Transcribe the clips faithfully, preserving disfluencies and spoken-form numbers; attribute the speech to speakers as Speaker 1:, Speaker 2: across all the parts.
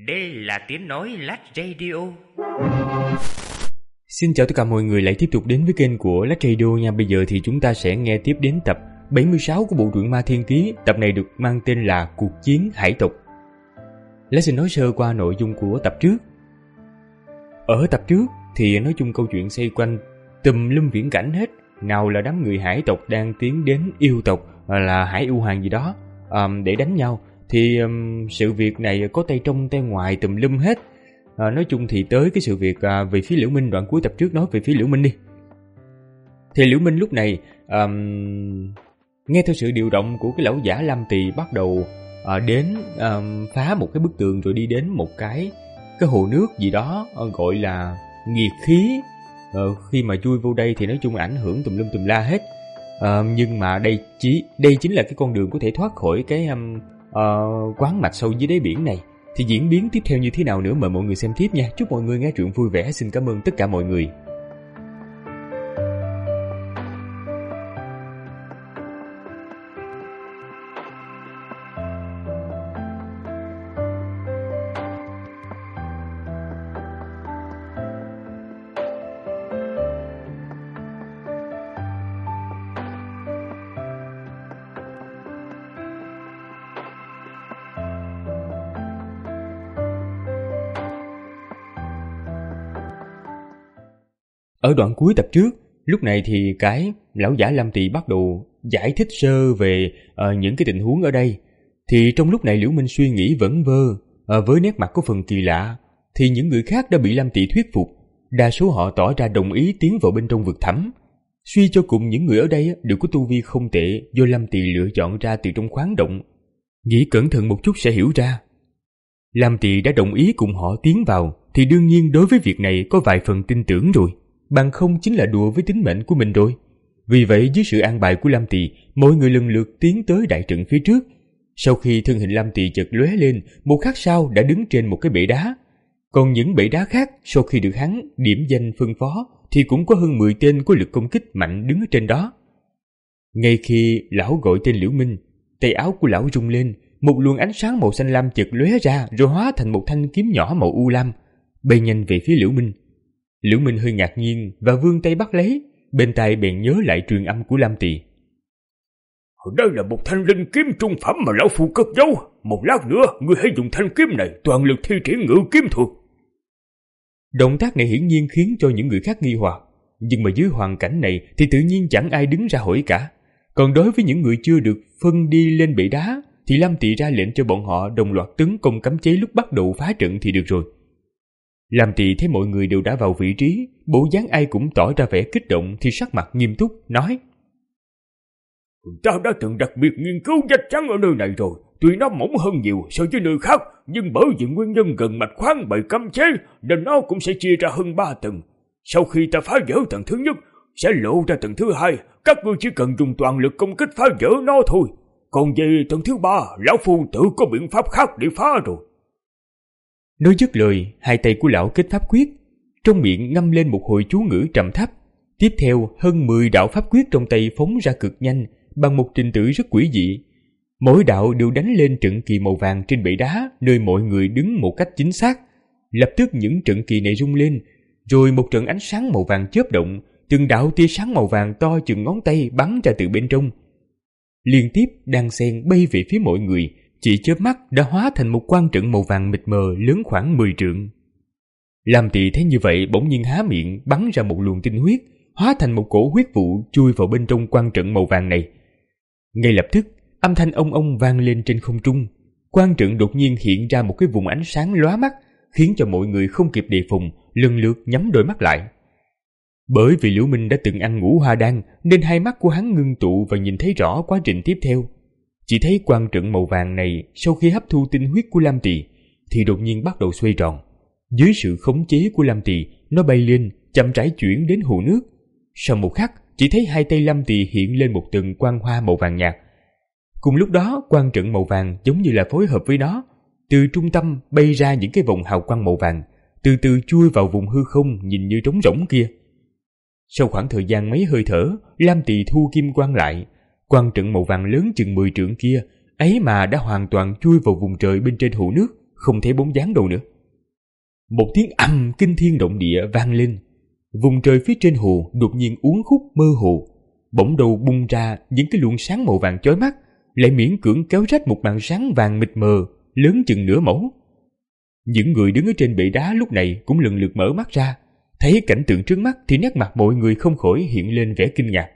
Speaker 1: Đây là tiếng nói Lách Radio.
Speaker 2: Xin chào tất cả mọi người lại tiếp tục đến với kênh của Lách Radio nha. Bây giờ thì chúng ta sẽ nghe tiếp đến tập bảy mươi sáu của bộ truyện Ma Thiên Ký. Tập này được mang tên là Cuộc Chiến Hải Tộc. Lách xin nói sơ qua nội dung của tập trước. Ở tập trước thì nói chung câu chuyện xoay quanh tùm lum viễn cảnh hết. Nào là đám người hải tộc đang tiến đến yêu tộc, là hải yêu hoàng gì đó, um, để đánh nhau. Thì um, sự việc này có tay trong tay ngoài tùm lum hết. À, nói chung thì tới cái sự việc à, về phía Liễu Minh. Đoạn cuối tập trước nói về phía Liễu Minh đi. Thì Liễu Minh lúc này um, nghe theo sự điều động của cái lão giả Lam Tỳ bắt đầu à, đến um, phá một cái bức tường, rồi đi đến một cái cái hồ nước gì đó gọi là nghiệt khí. Ờ, khi mà chui vô đây thì nói chung ảnh hưởng tùm lum tùm la hết. Ờ, nhưng mà đây chỉ đây chính là cái con đường có thể thoát khỏi cái um, uh, quán mạch sâu dưới đáy biển này. Thì diễn biến tiếp theo như thế nào nữa mời mọi người xem tiếp nha. Chúc mọi người nghe truyện vui vẻ. Xin cảm ơn tất cả mọi người. Ở đoạn cuối tập trước, lúc này thì cái lão giả Lam Tỳ bắt đầu giải thích sơ về uh, những cái tình huống ở đây. Thì trong lúc này Liễu Minh suy nghĩ vẩn vơ, uh, với nét mặt có phần kỳ lạ, thì những người khác đã bị Lam Tỳ thuyết phục. Đa số họ tỏ ra đồng ý tiến vào bên trong vực thẳm. Suy cho cùng những người ở đây đều có tu vi không tệ do Lam Tỳ lựa chọn ra từ trong khoáng động. Nghĩ cẩn thận một chút sẽ hiểu ra. Lam Tỳ đã đồng ý cùng họ tiến vào, thì đương nhiên đối với việc này có vài phần tin tưởng rồi. Bằng không chính là đùa với tính mệnh của mình rồi. Vì vậy dưới sự an bài của Lam Tỳ, mọi người lần lượt tiến tới đại trận phía trước. Sau khi thân hình Lam Tỳ chợt lóe lên, một khắc sau đã đứng trên một cái bệ đá. Còn những bệ đá khác sau khi được hắn điểm danh phân phó thì cũng có hơn mười tên có lực công kích mạnh đứng ở trên đó. Ngay khi lão gọi tên Liễu Minh, tay áo của lão rung lên, một luồng ánh sáng màu xanh lam chợt lóe ra rồi hóa thành một thanh kiếm nhỏ màu u lam, bay nhanh về phía Liễu Minh. Liễu Minh hơi ngạc nhiên và vươn tay bắt lấy, bên tai bèn nhớ lại truyền âm của Lam Tỳ.
Speaker 3: Đây là một thanh linh kiếm trung phẩm mà lão phu cất giấu. Một lát nữa, ngươi hãy dùng thanh kiếm này toàn lực thi triển ngự kiếm thuật.
Speaker 2: Động tác này hiển nhiên khiến cho những người khác nghi hoặc, nhưng mà dưới hoàn cảnh này thì tự nhiên chẳng ai đứng ra hỏi cả. Còn đối với những người chưa được phân đi lên bệ đá, thì Lam Tỳ ra lệnh cho bọn họ đồng loạt tấn công cấm chế lúc bắt đầu phá trận thì được rồi. Lam Tỳ thấy mọi người đều đã vào vị trí, bộ dáng ai cũng tỏ ra vẻ kích động thì sắc mặt nghiêm túc, nói:
Speaker 3: Ta đã từng đặc biệt nghiên cứu vách trắng ở nơi này rồi, tuy nó mỏng hơn nhiều so với nơi khác, nhưng bởi vì nguyên nhân gần mạch khoáng bày cấm chế nên nó cũng sẽ chia ra hơn ba tầng. Sau khi ta phá vỡ tầng thứ nhất, sẽ lộ ra tầng thứ hai, các ngươi chỉ cần dùng toàn lực công kích phá vỡ nó thôi. Còn về tầng thứ ba, lão phu tự có biện pháp khác để phá rồi.
Speaker 2: Nói dứt lời, hai tay của lão kết pháp quyết, trong miệng ngâm lên một hồi chú ngữ trầm thấp. Tiếp theo, hơn mười đạo pháp quyết trong tay phóng ra cực nhanh, bằng một trình tự rất quỷ dị. Mỗi đạo đều đánh lên trận kỳ màu vàng trên bệ đá, nơi mọi người đứng một cách chính xác. Lập tức những trận kỳ này rung lên, rồi một trận ánh sáng màu vàng chớp động, từng đạo tia sáng màu vàng to chừng ngón tay bắn ra từ bên trong. Liên tiếp đan xen bay về phía mọi người, chỉ chớp mắt đã hóa thành một quang trận màu vàng mịt mờ lớn khoảng mười trượng. Lam Tỳ thấy như vậy bỗng nhiên há miệng bắn ra một luồng tinh huyết, hóa thành một cổ huyết vụ chui vào bên trong quang trận màu vàng này. Ngay lập tức, âm thanh ông ông vang lên trên không trung. Quang trận đột nhiên hiện ra một cái vùng ánh sáng lóa mắt, khiến cho mọi người không kịp đề phòng, lần lượt nhắm đôi mắt lại. Bởi vì Liễu Minh đã từng ăn ngũ hoa đan, nên hai mắt của hắn ngưng tụ và nhìn thấy rõ quá trình tiếp theo. Chỉ thấy quang trận màu vàng này sau khi hấp thu tinh huyết của Lam Tỳ thì đột nhiên bắt đầu xoay tròn. Dưới sự khống chế của Lam Tỳ, nó bay lên, chậm rãi chuyển đến hồ nước. Sau một khắc, chỉ thấy hai tay Lam Tỳ hiện lên một tầng quang hoa màu vàng nhạt. Cùng lúc đó, quang trận màu vàng giống như là phối hợp với nó, từ trung tâm bay ra những cái vòng hào quang màu vàng, từ từ chui vào vùng hư không nhìn như trống rỗng kia. Sau khoảng thời gian mấy hơi thở, Lam Tỳ thu kim quang lại. Quang trận màu vàng lớn chừng mười trượng kia ấy mà đã hoàn toàn chui vào vùng trời bên trên hồ nước, không thấy bóng dáng đâu nữa. Một tiếng ầm kinh thiên động địa vang lên. Vùng trời phía trên hồ đột nhiên uốn khúc mơ hồ, bỗng đầu bung ra những cái luồng sáng màu vàng chói mắt, lại miễn cưỡng kéo rách một màn sáng vàng mịt mờ lớn chừng nửa mẫu. Những người đứng ở trên bệ đá lúc này cũng lần lượt mở mắt ra, thấy cảnh tượng trước mắt thì nét mặt mọi người không khỏi hiện lên vẻ kinh ngạc.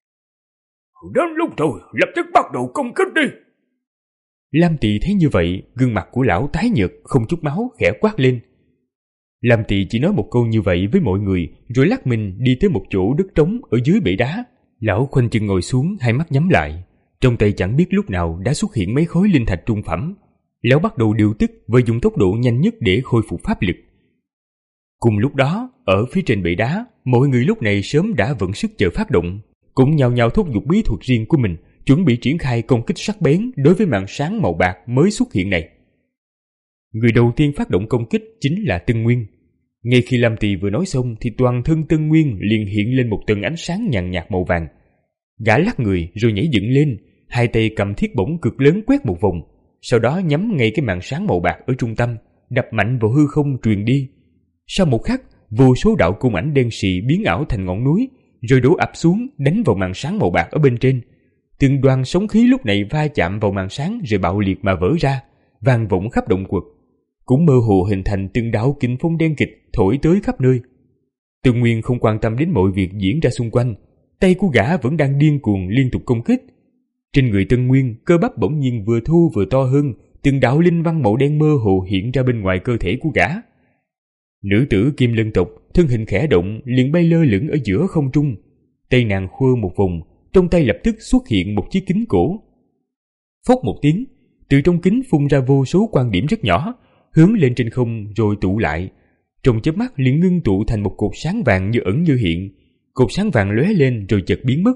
Speaker 3: Đến lúc rồi, lập tức bắt đầu công kích đi.
Speaker 2: Lam Tỳ thấy như vậy, gương mặt của lão tái nhợt không chút máu, khẽ quát lên. Lam Tỳ chỉ nói một câu như vậy với mọi người, rồi lắc mình đi tới một chỗ đất trống ở dưới bệ đá. Lão khoanh chân ngồi xuống, hai mắt nhắm lại, trong tay chẳng biết lúc nào đã xuất hiện mấy khối linh thạch trung phẩm. Lão bắt đầu điều tức và dùng tốc độ nhanh nhất để khôi phục pháp lực. Cùng lúc đó, ở phía trên bệ đá, mọi người lúc này sớm đã vận sức chờ phát động, cũng nhao nhao thúc giục bí thuật riêng của mình, chuẩn bị triển khai công kích sắc bén đối với màn sáng màu bạc mới xuất hiện này. Người đầu tiên phát động công kích chính là Tân Nguyên. Ngay khi Lam Tỳ vừa nói xong thì toàn thân Tân Nguyên liền hiện lên một tầng ánh sáng nhàn nhạt màu vàng. Gã lắc người rồi nhảy dựng lên, hai tay cầm thiết bổng cực lớn quét một vòng, sau đó nhắm ngay cái màn sáng màu bạc ở trung tâm, đập mạnh vào hư không truyền đi. Sau một khắc, vô số đạo cung ảnh đen sì biến ảo thành ngọn núi, rồi đổ ập xuống đánh vào màn sáng màu bạc ở bên trên. Từng đoàn sóng khí lúc này va chạm vào màn sáng rồi bạo liệt mà vỡ ra, vang vọng khắp động quật, cũng mơ hồ hình thành từng đạo kình phong đen kịch thổi tới khắp nơi. Tân Nguyên không quan tâm đến mọi việc diễn ra xung quanh, tay của gã vẫn đang điên cuồng liên tục công kích. Trên người Tân Nguyên, cơ bắp bỗng nhiên vừa thu vừa to hơn, từng đạo linh văn màu đen mơ hồ hiện ra bên ngoài cơ thể của gã. Nữ tử Kim Lân tộc thân hình khẽ động liền bay lơ lửng ở giữa không trung, tay nàng khua một vòng, trong tay lập tức xuất hiện một chiếc kính cổ. Phốc một tiếng, từ trong kính phun ra vô số quan điểm rất nhỏ, hướng lên trên không rồi tụ lại, trong chớp mắt liền ngưng tụ thành một cột sáng vàng như ẩn như hiện. Cột sáng vàng lóe lên rồi chợt biến mất.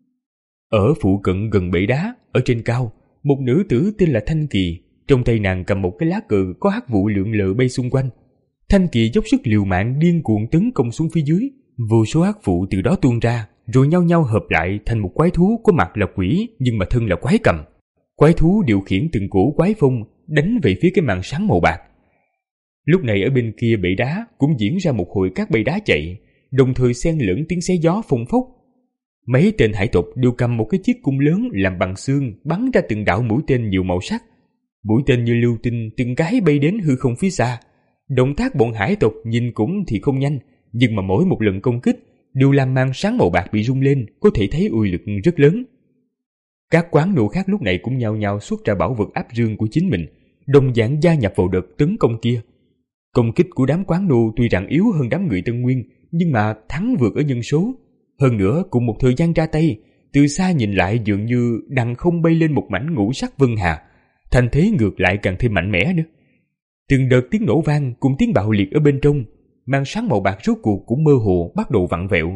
Speaker 2: Ở phụ cận gần bệ đá, ở trên cao, một nữ tử tên là Thanh Kỳ, trong tay nàng cầm một cái lá cờ có hắc vụ lượn lờ bay xung quanh. Thanh Kỳ dốc sức liều mạng điên cuồng tấn công xuống phía dưới, vô số hắc vụ từ đó tuôn ra, rồi nhau nhau hợp lại thành một quái thú có mặt là quỷ nhưng mà thân là quái cầm. Quái thú điều khiển từng cổ quái phong đánh về phía cái màn sáng màu bạc. Lúc này ở bên kia bệ đá cũng diễn ra một hồi các bầy đá chạy, đồng thời xen lẫn tiếng xé gió phồng phốc. Mấy tên hải tộc đều cầm một cái chiếc cung lớn làm bằng xương bắn ra từng đạo mũi tên nhiều màu sắc. Mũi tên như lưu tinh từng cái bay đến hư không phía xa. Động tác bọn hải tộc nhìn cũng thì không nhanh, nhưng mà mỗi một lần công kích đều làm màn sáng màu bạc bị rung lên, có thể thấy uy lực rất lớn. Các quán nộ khác lúc này cũng nhao nhao xuất ra bảo vật áp dương của chính mình, đồng dạng gia nhập vào đợt tấn công kia. Công kích của đám quán nô tuy rằng yếu hơn đám người Tân Nguyên, nhưng mà thắng vượt ở nhân số. Hơn nữa cùng một thời gian ra tay, từ xa nhìn lại dường như đằng không bay lên một mảnh ngũ sắc vân hà, thành thế ngược lại càng thêm mạnh mẽ nữa. Từng đợt tiếng nổ vang cùng tiếng bạo liệt ở bên trong, màn sáng màu bạc rốt cuộc cũng mơ hồ bắt đầu vặn vẹo.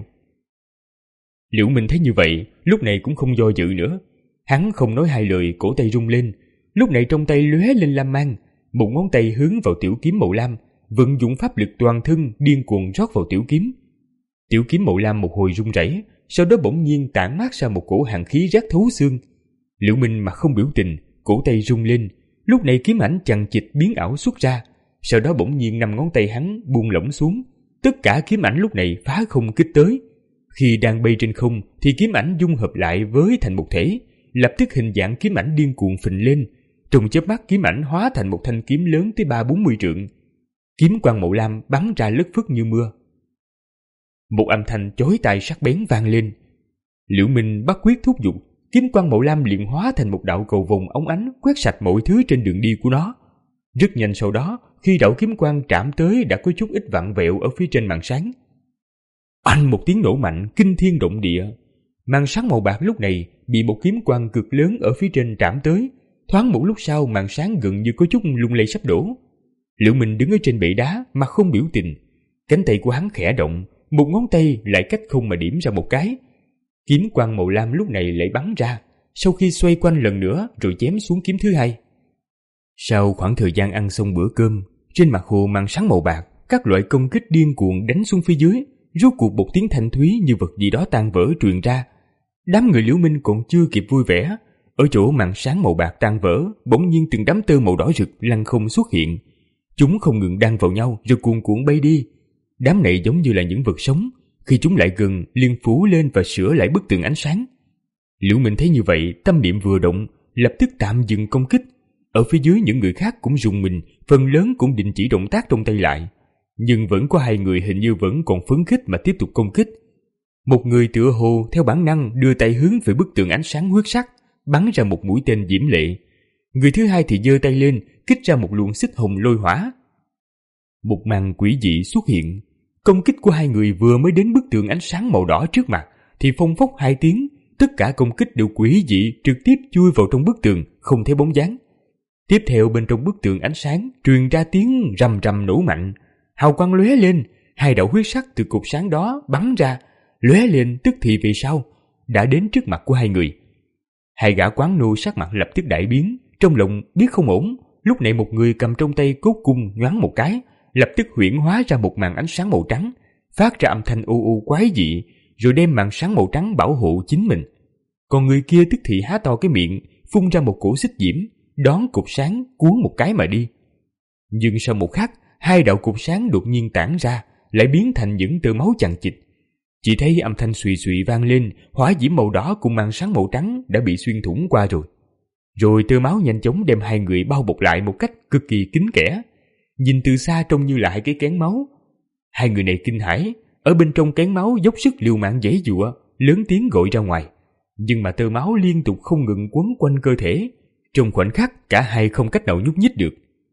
Speaker 2: Liễu Minh thấy như vậy, lúc này cũng không do dự nữa. Hắn không nói hai lời, cổ tay rung lên, lúc này trong tay lóe lên lam mang, một ngón tay hướng vào tiểu kiếm màu lam, vận dụng pháp lực toàn thân điên cuồng rót vào tiểu kiếm. Tiểu kiếm màu lam một hồi rung rẩy, sau đó bỗng nhiên tản mát ra một cổ hàn khí rát thấu xương. Liễu Minh mặt không biểu tình, cổ tay rung lên, lúc này kiếm ảnh chằng chịt biến ảo xuất ra, sau đó bỗng nhiên năm ngón tay hắn buông lỏng xuống, tất cả kiếm ảnh lúc này phá không kích tới. Khi đang bay trên không thì kiếm ảnh dung hợp lại với thành một thể, lập tức hình dạng kiếm ảnh điên cuồng phình lên, trong chớp mắt kiếm ảnh hóa thành một thanh kiếm lớn tới ba bốn mươi trượng. Kiếm quang màu lam bắn ra lất phất như mưa. Một âm thanh chói tai sắc bén vang lên. Liễu Minh bắt quyết thúc giục, kiếm quang màu lam liền hóa thành một đạo cầu vồng óng ánh quét sạch mọi thứ trên đường đi của nó. Rất nhanh sau đó, khi đạo kiếm quang chạm tới đã có chút ít vặn vẹo ở phía trên màn sáng. Oanh một tiếng nổ mạnh kinh thiên động địa. Màn sáng màu bạc lúc này bị một kiếm quang cực lớn ở phía trên chạm tới. Thoáng một lúc sau màn sáng gần như có chút lung lay sắp đổ. Liễu Minh đứng ở trên bệ đá mặt không biểu tình, cánh tay của hắn khẽ động, một ngón tay lại cách không mà điểm ra một cái. Kiếm quang màu lam lúc này lại bắn ra, sau khi xoay quanh lần nữa rồi chém xuống kiếm thứ hai. Sau khoảng thời gian ăn xong bữa cơm, trên mặt hồ màn sáng màu bạc, các loại công kích điên cuồng đánh xuống phía dưới, rốt cuộc một tiếng thanh thúy như vật gì đó tan vỡ truyền ra. Đám người Liễu Minh còn chưa kịp vui vẻ, ở chỗ màn sáng màu bạc tan vỡ, bỗng nhiên từng đám tơ màu đỏ rực lăng không xuất hiện. Chúng không ngừng đan vào nhau rồi cuồn cuộn bay đi. Đám này giống như là những vật sống, khi chúng lại gần liền phủ lên và sửa lại bức tường ánh sáng. Liễu Minh thấy như vậy, tâm niệm vừa động, lập tức tạm dừng công kích. Ở phía dưới những người khác cũng rùng mình, phần lớn cũng định chỉ động tác trong tay lại. Nhưng vẫn có hai người hình như vẫn còn phấn khích mà tiếp tục công kích. Một người tựa hồ theo bản năng đưa tay hướng về bức tường ánh sáng huyết sắc, bắn ra một mũi tên diễm lệ. Người thứ hai thì giơ tay lên, kích ra một luồng xích hồng lôi hỏa. Một màn quỷ dị xuất hiện. Công kích của hai người vừa mới đến bức tường ánh sáng màu đỏ trước mặt thì phông phốc hai tiếng, tất cả công kích đều quỷ dị trực tiếp chui vào trong bức tường, không thấy bóng dáng. Tiếp theo bên trong bức tường ánh sáng truyền ra tiếng rầm rầm nổ mạnh, hào quang lóe lên, hai đạo huyết sắc từ cột sáng đó bắn ra, lóe lên tức thì về sau đã đến trước mặt của hai người. Hai gã quán nô sắc mặt lập tức đại biến, trong lòng biết không ổn. Lúc này một người cầm trong tay cốt cung nhoáng một cái, lập tức huyễn hóa ra một màn ánh sáng màu trắng, phát ra âm thanh u u quái dị, rồi đem màn sáng màu trắng bảo hộ chính mình. Còn người kia tức thì há to cái miệng, phun ra một cổ xích diễm, đón cột sáng cuốn một cái mà đi. Nhưng sau một khắc, hai đạo cột sáng đột nhiên tản ra, lại biến thành những tơ máu chằng chịt. Chỉ thấy âm thanh xùy xùy vang lên, hỏa diễm màu đỏ cùng màn sáng màu trắng đã bị xuyên thủng qua rồi. Rồi tơ máu nhanh chóng đem hai người bao bọc lại một cách cực kỳ kín kẽ. Nhìn từ xa trông như là hai cái kén máu. Hai người này kinh hãi, ở bên trong kén máu dốc sức liều mạng giãy giụa, lớn tiếng gọi ra ngoài. Nhưng mà tơ máu liên tục không ngừng quấn quanh cơ thể. Trong khoảnh khắc cả hai không cách nào nhúc nhích được.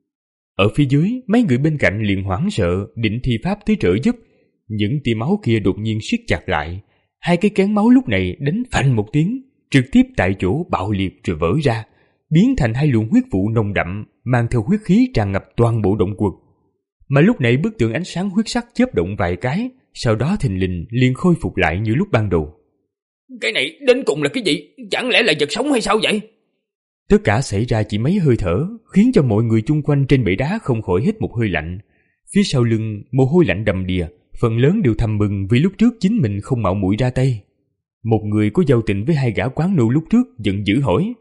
Speaker 2: Ở phía dưới, mấy người bên cạnh liền hoảng sợ, định thi pháp tới trợ giúp. Những tia máu kia đột nhiên siết chặt lại. Hai cái kén máu lúc này đánh phanh một tiếng, trực tiếp tại chỗ bạo liệt rồi vỡ ra, biến thành hai luồng huyết vụ nồng đậm, mang theo huyết khí tràn ngập toàn bộ động quật. Mà lúc này bức tường ánh sáng huyết sắc chớp động vài cái, sau đó thình lình liền khôi phục lại như lúc ban đầu.
Speaker 3: Cái này đến cùng là cái gì? Chẳng lẽ là vật sống hay sao vậy?
Speaker 2: Tất cả xảy ra chỉ mấy hơi thở, khiến cho mọi người chung quanh trên bệ đá không khỏi hít một hơi lạnh. Phía sau lưng mồ hôi lạnh đầm đìa, phần lớn đều thầm mừng vì lúc trước chính mình không mạo muội ra tay. Một người có giao tình với hai gã quán nô lúc trước giận dữ hỏi: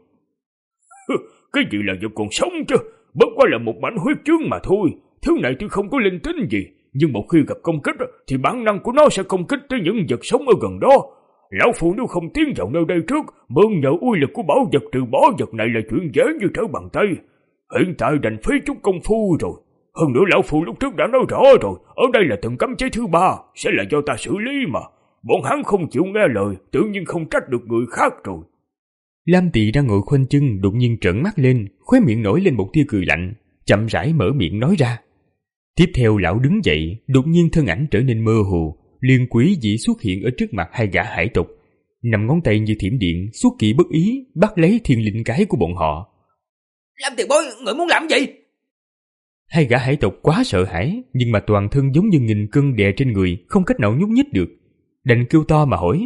Speaker 3: Cái gì là vật còn sống chứ? Bất quá là một mảnh huyết chướng mà thôi. Thứ này tuy không có linh tính gì, nhưng một khi gặp công kích thì bản năng của nó sẽ công kích tới những vật sống ở gần đó. Lão Phu nếu không tiến vào nơi đây trước, mượn nhờ uy lực của bảo vật trừ bỏ vật này là chuyện dễ như trở bàn tay. Hiện tại đành phí chút công phu rồi. Hơn nữa Lão Phu lúc trước đã nói rõ rồi, ở đây là tầng cấm chế thứ ba, sẽ là do ta xử lý mà. Bọn hắn không chịu nghe lời, tự nhiên không trách được người khác rồi.
Speaker 2: Lam Tị đang ngồi khoanh chân đột nhiên trợn mắt lên, khóe miệng nổi lên một tia cười lạnh, chậm rãi mở miệng nói ra. Tiếp theo lão đứng dậy, đột nhiên thân ảnh trở nên mơ hồ, liền quỷ dị xuất hiện ở trước mặt hai gã hải tộc, nằm ngón tay như thiểm điện xuất kỳ bất ý bắt lấy thiên linh cái của bọn họ.
Speaker 3: Lam tiền bối, người muốn làm gì?
Speaker 2: Hai gã hải tộc quá sợ hãi, nhưng mà toàn thân giống như nghìn cân đè trên người, không cách nào nhúc nhích được, đành kêu to mà hỏi: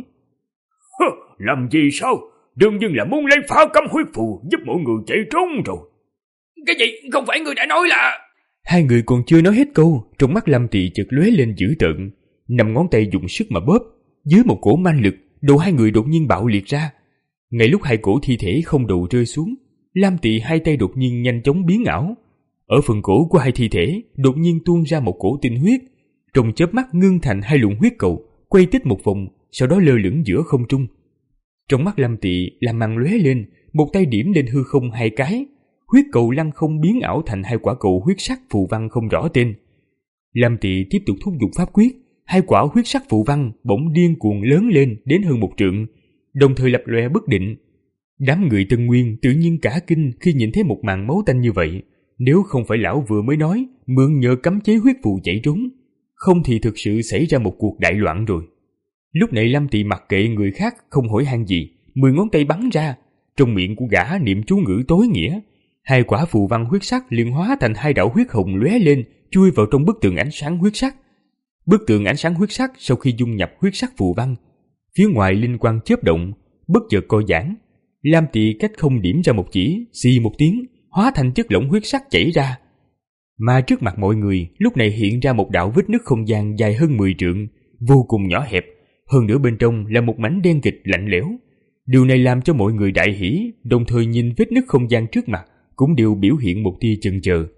Speaker 3: Làm gì sao? Đương nhiên là muốn lấy phá cấm huyết phù giúp mọi người chạy trốn rồi. Cái gì? Không phải người đã nói là...
Speaker 2: Hai người còn chưa nói hết câu, trong mắt Lam Tị chợt lóe lên dữ tợn, nằm ngón tay dùng sức mà bóp, dưới một cổ manh lực, đầu hai người đột nhiên bạo liệt ra. Ngay lúc hai cổ thi thể không đầu rơi xuống, Lam Tị hai tay đột nhiên nhanh chóng biến ảo. Ở phần cổ của hai thi thể đột nhiên tuôn ra một cổ tinh huyết, trong chớp mắt ngưng thành hai luồng huyết cầu, quay tích một vòng, sau đó lơ lửng giữa không trung. Trong mắt Lam Tị làm màn lóe lên, một tay điểm lên hư không hai cái, huyết cầu lăng không biến ảo thành hai quả cầu huyết sắc phù văn không rõ tên. Lam Tị tiếp tục thúc giục pháp quyết, hai quả huyết sắc phù văn bỗng điên cuồng lớn lên đến hơn một trượng, đồng thời lập lòe bất định. Đám người Tân Nguyên tự nhiên cả kinh khi nhìn thấy một màn máu tanh như vậy. Nếu không phải lão vừa mới nói mượn nhờ cấm chế huyết phù chạy trốn, không thì thực sự xảy ra một cuộc đại loạn rồi. Lúc này Lam Tị mặc kệ người khác không hỏi han gì, mười ngón tay bắn ra, trong miệng của gã niệm chú ngữ tối nghĩa, hai quả phù văn huyết sắc liền hóa thành hai đạo huyết hồng lóe lên, chui vào trong bức tường ánh sáng huyết sắc. Bức tường ánh sáng huyết sắc sau khi dung nhập huyết sắc phù văn, phía ngoài linh quang chớp động, bất chợt co giãn. Lam Tị cách không điểm ra một chỉ, xì một tiếng, hóa thành chất lỏng huyết sắc chảy ra. Mà trước mặt mọi người lúc này hiện ra một đạo vết nứt không gian dài hơn mười trượng, vô cùng nhỏ hẹp, hơn nữa bên trong là một mảnh đen kịch lạnh lẽo. Điều này làm cho mọi người đại hỉ, đồng thời nhìn vết nứt không gian trước mặt cũng đều biểu hiện một tia chần chờ.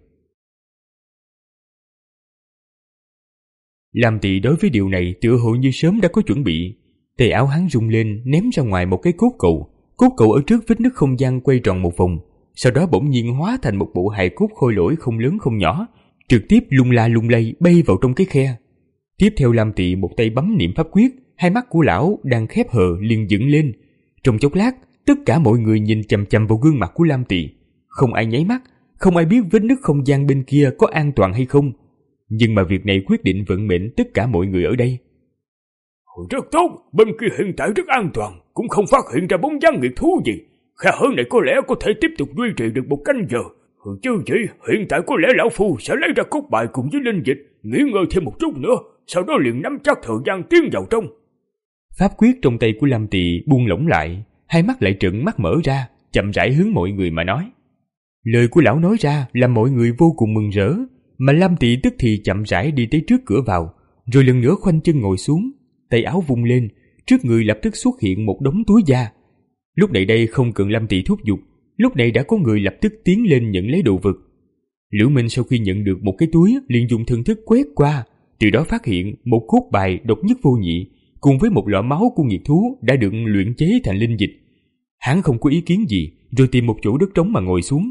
Speaker 2: Lam Tỵ đối với điều này tựa hồ như sớm đã có chuẩn bị. Tay áo hắn rung lên, ném ra ngoài một cái cốt cầu. Cốt cầu ở trước vết nứt không gian quay tròn một vòng, sau đó bỗng nhiên hóa thành một bộ hài cốt khôi lỗi không lớn không nhỏ, trực tiếp lung la lung lay bay vào trong cái khe. Tiếp theo Lam Tỵ một tay bấm niệm pháp quyết, hai mắt của lão đang khép hờ liền dựng lên. Trong chốc lát, tất cả mọi người nhìn chằm chằm vào gương mặt của Lam Tỵ, không ai nháy mắt, không ai biết vết nứt không gian bên kia có an toàn hay không. Nhưng mà việc này quyết định vận mệnh tất cả mọi người ở đây.
Speaker 3: Rất tốt, bên kia hiện tại rất an toàn, cũng không phát hiện ra bóng dáng nghiệt thú gì. Khe hở này có lẽ có thể tiếp tục duy trì được một canh giờ. Chứ gì, hiện tại có lẽ lão phu sẽ lấy ra cốt bài cùng với linh dịch, nghỉ ngơi thêm một chút nữa, sau đó liền nắm chắc thời gian tiến vào trong.
Speaker 2: Pháp quyết trong tay của Lam Tỵ buông lỏng lại, hai mắt lại trợn mắt mở ra, chậm rãi hướng mọi người mà nói. Lời của lão nói ra làm mọi người vô cùng mừng rỡ, mà Lam Tỵ tức thì chậm rãi đi tới trước cửa vào, rồi lần nữa khoanh chân ngồi xuống, tay áo vung lên, trước người lập tức xuất hiện một đống túi da. Lúc này đây không cần Lam Tỵ thúc giục, lúc này đã có người lập tức tiến lên nhận lấy đồ vật. Liễu Minh sau khi nhận được một cái túi liền dùng thần thức quét qua, từ đó phát hiện một cốt bài độc nhất vô nhị cùng với một lọ máu của nghiệt thú đã được luyện chế thành linh dịch. Hắn không có ý kiến gì, rồi tìm một chỗ đất trống mà ngồi xuống.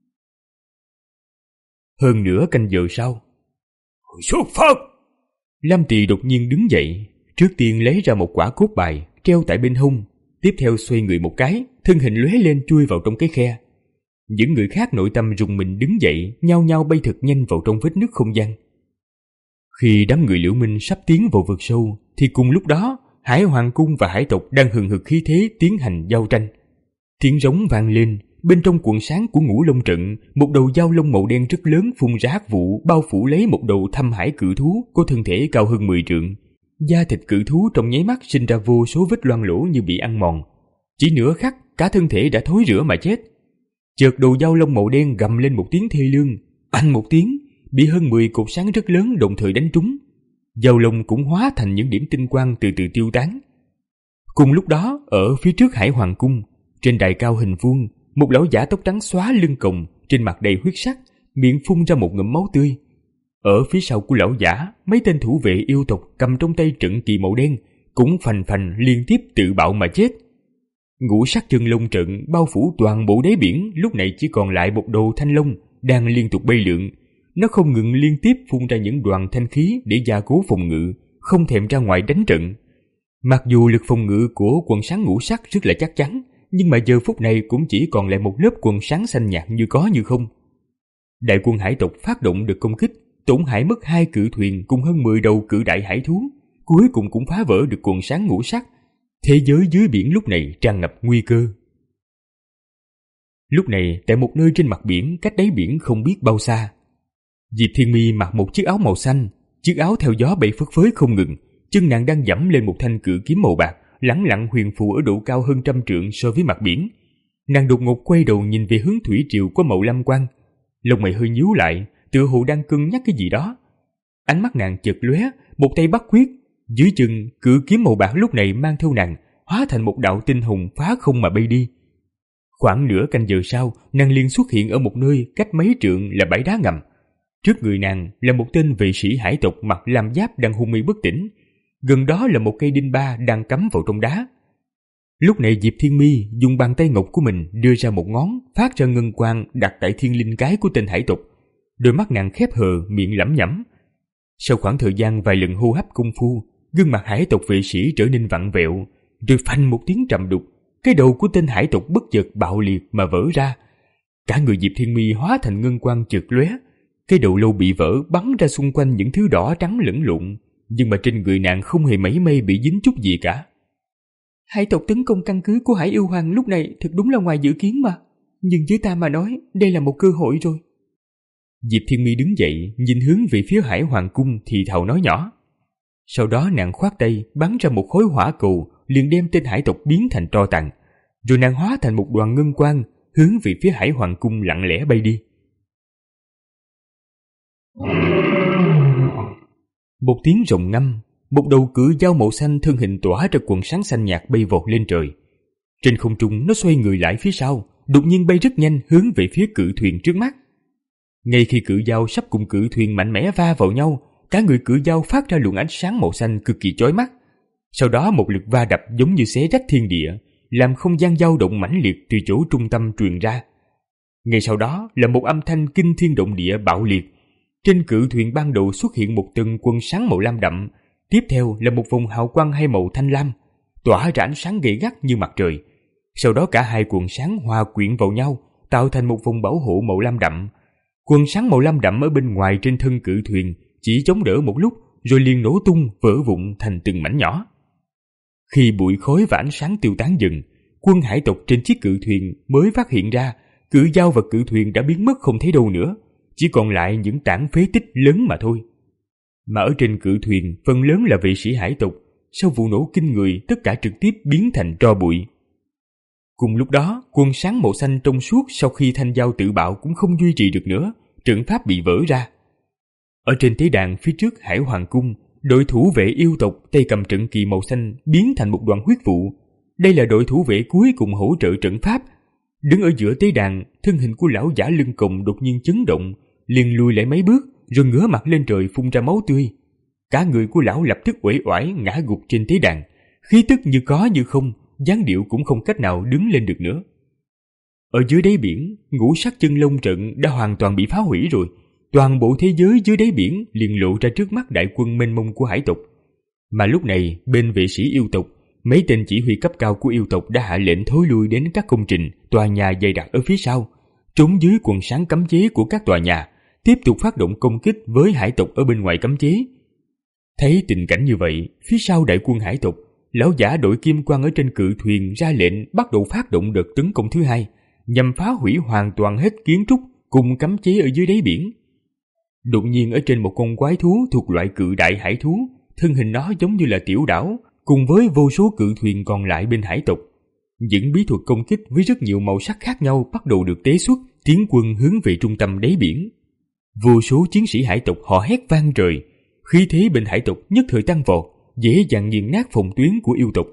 Speaker 2: Hơn nửa canh giờ sau,
Speaker 3: xuất phát!
Speaker 2: Lam Tỵ đột nhiên đứng dậy, trước tiên lấy ra một quả cốt bài treo tại bên hông, tiếp theo xoay người một cái, thân hình lóe lên chui vào trong cái khe. Những người khác nội tâm rùng mình đứng dậy, nhao nhao bay thật nhanh vào trong vết nứt không gian. Khi đám người Liễu Minh sắp tiến vào vực sâu, thì cùng lúc đó Hải Hoàng cung và hải tộc đang hừng hực khí thế tiến hành giao tranh. Tiếng rống vang lên, bên trong cuộn sáng của Ngũ Long trận, một đầu dao lông màu đen rất lớn phun ra hắc vụ bao phủ lấy một đầu thâm hải cự thú có thân thể cao hơn mười trượng. Da thịt cự thú trong nháy mắt sinh ra vô số vết loang lỗ như bị ăn mòn. Chỉ nửa khắc, cả thân thể đã thối rữa mà chết. Chợt đầu dao lông màu đen gầm lên một tiếng thê lương, oanh một tiếng, bị hơn mười cột sáng rất lớn đồng thời đánh trúng. Dao lông cũng hóa thành những điểm tinh quang từ từ tiêu tán. Cùng lúc đó, ở phía trước Hải Hoàng cung, trên đài cao hình vuông, một lão giả tóc trắng xóa lưng còng, trên mặt đầy huyết sắc, miệng phun ra một ngụm máu tươi. Ở phía sau của lão giả, mấy tên thủ vệ yêu tộc cầm trong tay trận kỳ màu đen cũng phành phành liên tiếp tự bạo mà chết. Ngũ sắc chân lông trận bao phủ toàn bộ đáy biển, lúc này chỉ còn lại một đầu thanh long đang liên tục bay lượn. Nó không ngừng liên tiếp phun ra những đoàn thanh khí để gia cố phòng ngự, không thèm ra ngoài đánh trận. Mặc dù lực phòng ngự của quần sáng ngũ sắc rất là chắc chắn, nhưng mà giờ phút này cũng chỉ còn lại một lớp quần sáng xanh nhạt như có như không. Đại quân hải tộc phát động được công kích, tổn hại mất hai cự thuyền cùng hơn mười đầu cự đại hải thú, cuối cùng cũng phá vỡ được quần sáng ngũ sắc. Thế giới dưới biển lúc này tràn ngập nguy cơ. Lúc này, tại một nơi trên mặt biển cách đáy biển không biết bao xa, Diệp Thiên Mi mặc một chiếc áo màu xanh, chiếc áo theo gió bay phất phới không ngừng, chân nàng đang giẫm lên một thanh cự kiếm màu bạc, lẳng lặng huyền phù ở độ cao hơn trăm trượng so với mặt biển. Nàng đột ngột quay đầu nhìn về hướng thủy triều có màu lam quang, lông mày hơi nhíu lại, tựa hồ đang cân nhắc cái gì đó. Ánh mắt nàng chợt lóe, một tay bắt quyết, dưới chân cự kiếm màu bạc lúc này mang theo nàng, hóa thành một đạo tinh hồng phá không mà bay đi. Khoảng nửa canh giờ sau, nàng liền xuất hiện ở một nơi cách mấy trượng là bãi đá ngầm. Trước người nàng là một tên vệ sĩ hải tộc mặc lam giáp đang hôn mê bất tỉnh, gần đó là một cây đinh ba đang cắm vào trong đá. Lúc này Diệp Thiên Mi dùng bàn tay ngọc của mình đưa ra một ngón, phát ra ngân quang đặt tại thiên linh cái của tên hải tộc. Đôi mắt nàng khép hờ, miệng lẩm nhẩm. Sau khoảng thời gian vài lần hô hấp công phu, gương mặt hải tộc vệ sĩ trở nên vặn vẹo, rồi phanh một tiếng trầm đục, cái đầu của tên hải tộc bất chợt bạo liệt mà vỡ ra. Cả người Diệp Thiên Mi hóa thành ngân quang chợt lóe, cái đầu lâu bị vỡ bắn ra xung quanh những thứ đỏ trắng lẫn lộn, nhưng mà trên người nàng không hề mảy may bị dính chút gì cả. Hải tộc tấn công căn cứ của Hải Yêu Hoàng lúc này thật đúng là ngoài dự kiến mà, nhưng với ta mà nói đây là một cơ hội rồi. Diệp Thiên Mi đứng dậy, nhìn hướng về phía Hải Hoàng cung thì thào nói nhỏ. Sau đó nàng khoát tay bắn ra một khối hỏa cầu, liền đem tên hải tộc biến thành tro tàn, rồi nàng hóa thành một đoàn ngân quang hướng về phía Hải Hoàng cung lặng lẽ bay đi. Một tiếng rồng ngâm, một đầu cự dao màu xanh thân hình tỏa ra quần sáng xanh nhạt bay vọt lên trời. Trên không trung nó xoay người lại phía sau, đột nhiên bay rất nhanh hướng về phía cự thuyền trước mắt. Ngay khi cự dao sắp cùng cự thuyền mạnh mẽ va vào nhau, cả người cự dao phát ra luồng ánh sáng màu xanh cực kỳ chói mắt. Sau đó một lực va đập giống như xé rách thiên địa, làm không gian dao động mãnh liệt từ chỗ trung tâm truyền ra. Ngay sau đó là một âm thanh kinh thiên động địa bạo liệt. Trên cự thuyền ban đầu xuất hiện một tầng quần sáng màu lam đậm, tiếp theo là một vòng hào quang hai màu thanh lam, tỏa ra ánh sáng gay gắt như mặt trời. Sau đó cả hai quần sáng hòa quyện vào nhau, tạo thành một vòng bảo hộ màu lam đậm. Quần sáng màu lam đậm ở bên ngoài trên thân cự thuyền chỉ chống đỡ một lúc rồi liền nổ tung vỡ vụn thành từng mảnh nhỏ. Khi bụi khói và ánh sáng tiêu tán dần, quân hải tộc trên chiếc cự thuyền mới phát hiện ra cự dao và cự thuyền đã biến mất không thấy đâu nữa, chỉ còn lại những tảng phế tích lớn mà thôi. Mà ở trên cự thuyền phần lớn là vệ sĩ hải tộc, sau vụ nổ kinh người tất cả trực tiếp biến thành tro bụi. Cùng lúc đó, quần sáng màu xanh trong suốt sau khi thanh dao tự bạo cũng không duy trì được nữa, trận pháp bị vỡ ra. Ở trên tế đàn phía trước Hải Hoàng cung, đội thủ vệ yêu tộc tay cầm trận kỳ màu xanh biến thành một đoàn huyết vụ. Đây là đội thủ vệ cuối cùng hỗ trợ trận pháp. Đứng ở giữa tế đàn, thân hình của lão giả lưng còng đột nhiên chấn động, liền lùi lại mấy bước, rồi ngửa mặt lên trời phun ra máu tươi. Cả người của lão lập tức uể oải ngã gục trên tế đàn, khí tức như có như không, dáng điệu cũng không cách nào đứng lên được nữa. Ở dưới đáy biển, ngũ sắc chân long trận đã hoàn toàn bị phá hủy rồi. Toàn bộ thế giới dưới đáy biển liền lộ ra trước mắt đại quân mênh mông của hải tộc. Mà lúc này, bên vệ sĩ yêu tộc, mấy tên chỉ huy cấp cao của yêu tộc đã hạ lệnh thối lui đến các công trình, tòa nhà dày đặc ở phía sau, trốn dưới quần sáng cấm chế của các tòa nhà, tiếp tục phát động công kích với hải tộc ở bên ngoài cấm chế. Thấy tình cảnh như vậy, phía sau đại quân hải tộc, lão giả đội kim quang ở trên cự thuyền ra lệnh bắt đầu phát động đợt tấn công thứ hai, nhằm phá hủy hoàn toàn hết kiến trúc cùng cấm chế ở dưới đáy biển. Đột nhiên ở trên một con quái thú thuộc loại cự đại hải thú, thân hình nó giống như là tiểu đảo, cùng với vô số cự thuyền còn lại bên hải tộc. Những bí thuật công kích với rất nhiều màu sắc khác nhau bắt đầu được tế xuất, tiến quân hướng về trung tâm đáy biển. Vô số chiến sĩ hải tộc hò hét vang trời, khí thế bên hải tộc nhất thời tăng vọt, dễ dàng nghiền nát phòng tuyến của yêu tộc.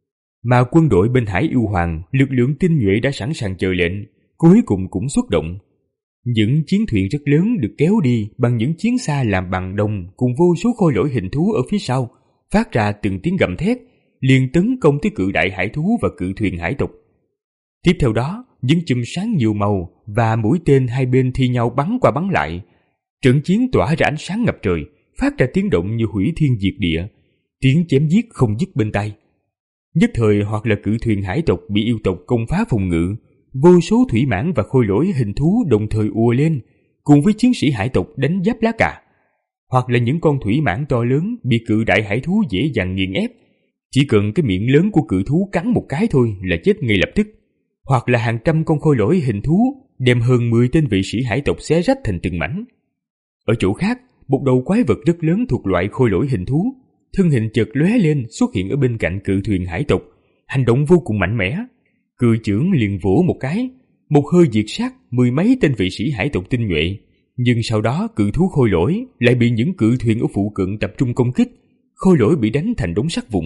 Speaker 2: Mà quân đội bên Hải Yêu Hoàng, lực lượng tinh nhuệ đã sẵn sàng chờ lệnh, cuối cùng cũng xuất động. Những chiến thuyền rất lớn được kéo đi bằng những chiến xa làm bằng đồng cùng vô số khôi lỗi hình thú ở phía sau, phát ra từng tiếng gầm thét, liền tấn công tới cự đại hải thú và cự thuyền hải tộc. Tiếp theo đó, những chùm sáng nhiều màu và mũi tên hai bên thi nhau bắn qua bắn lại. Trận chiến tỏa ra ánh sáng ngập trời, phát ra tiếng động như hủy thiên diệt địa, tiếng chém giết không dứt bên tai. Nhất thời hoặc là cự thuyền hải tộc bị yêu tộc công phá phòng ngự, vô số thủy mãng và khôi lỗi hình thú đồng thời ùa lên, cùng với chiến sĩ hải tộc đánh giáp lá cà. Hoặc là những con thủy mãng to lớn bị cự đại hải thú dễ dàng nghiền ép, chỉ cần cái miệng lớn của cự thú cắn một cái thôi là chết ngay lập tức. Hoặc là hàng trăm con khôi lỗi hình thú đem hơn mười tên vệ sĩ hải tộc xé rách thành từng mảnh. Ở chỗ khác, một đầu quái vật rất lớn thuộc loại khôi lỗi hình thú, thân hình chợt lóe lên xuất hiện ở bên cạnh cự thuyền hải tộc, hành động vô cùng mạnh mẽ. Cự chưởng liền vỗ một cái, một hơi diệt sát mười mấy tên vệ sĩ hải tộc tinh nhuệ. Nhưng sau đó cự thú khôi lỗi lại bị những cự thuyền ở phụ cận tập trung công kích, khôi lỗi bị đánh thành đống sắt vụn.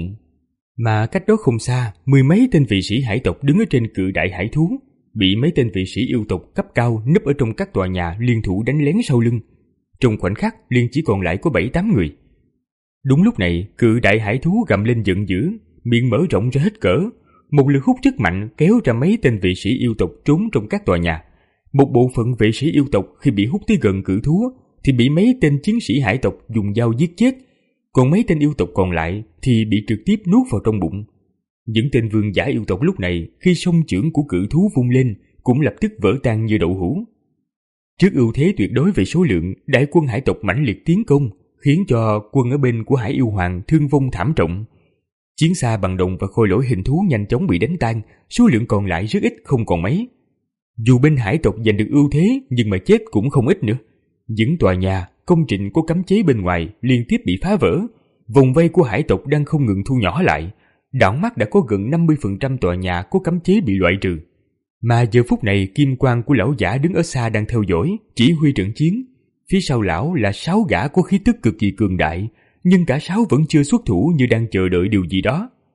Speaker 2: Mà cách đó không xa, mười mấy tên vệ sĩ hải tộc đứng ở trên cự đại hải thú, bị mấy tên vệ sĩ yêu tộc cấp cao núp ở trong các tòa nhà liên thủ đánh lén sau lưng. Trong khoảnh khắc liền chỉ còn lại có bảy tám người. Đúng lúc này, cự đại hải thú gầm lên giận dữ, miệng mở rộng ra hết cỡ, một lực hút rất mạnh kéo ra mấy tên vệ sĩ yêu tộc trốn trong các tòa nhà. Một bộ phận vệ sĩ yêu tộc khi bị hút tới gần cự thú thì bị mấy tên chiến sĩ hải tộc dùng dao giết chết, còn mấy tên yêu tộc còn lại thì bị trực tiếp nuốt vào trong bụng. Những tên vương giả yêu tộc lúc này khi song chưởng của cự thú vung lên cũng lập tức vỡ tan như đậu hũ. Trước ưu thế tuyệt đối về số lượng, đại quân hải tộc mãnh liệt tiến công, khiến cho quân ở bên của Hải Yêu Hoàng thương vong thảm trọng. Chiến xa bằng đồng và khôi lỗi hình thú nhanh chóng bị đánh tan, số lượng còn lại rất ít không còn mấy. Dù bên hải tộc giành được ưu thế nhưng mà chết cũng không ít nữa. Những tòa nhà, công trình có cấm chế bên ngoài liên tiếp bị phá vỡ, vòng vây của hải tộc đang không ngừng thu nhỏ lại. Đảo mắt đã có gần năm mươi phần trăm tòa nhà có cấm chế bị loại trừ. Mà giờ phút này kim quang của lão giả đứng ở xa đang theo dõi, chỉ huy trận chiến. Phía sau lão là sáu gã có khí tức cực kỳ cường đại, nhưng cả sáu vẫn chưa xuất thủ như đang chờ đợi điều gì đó.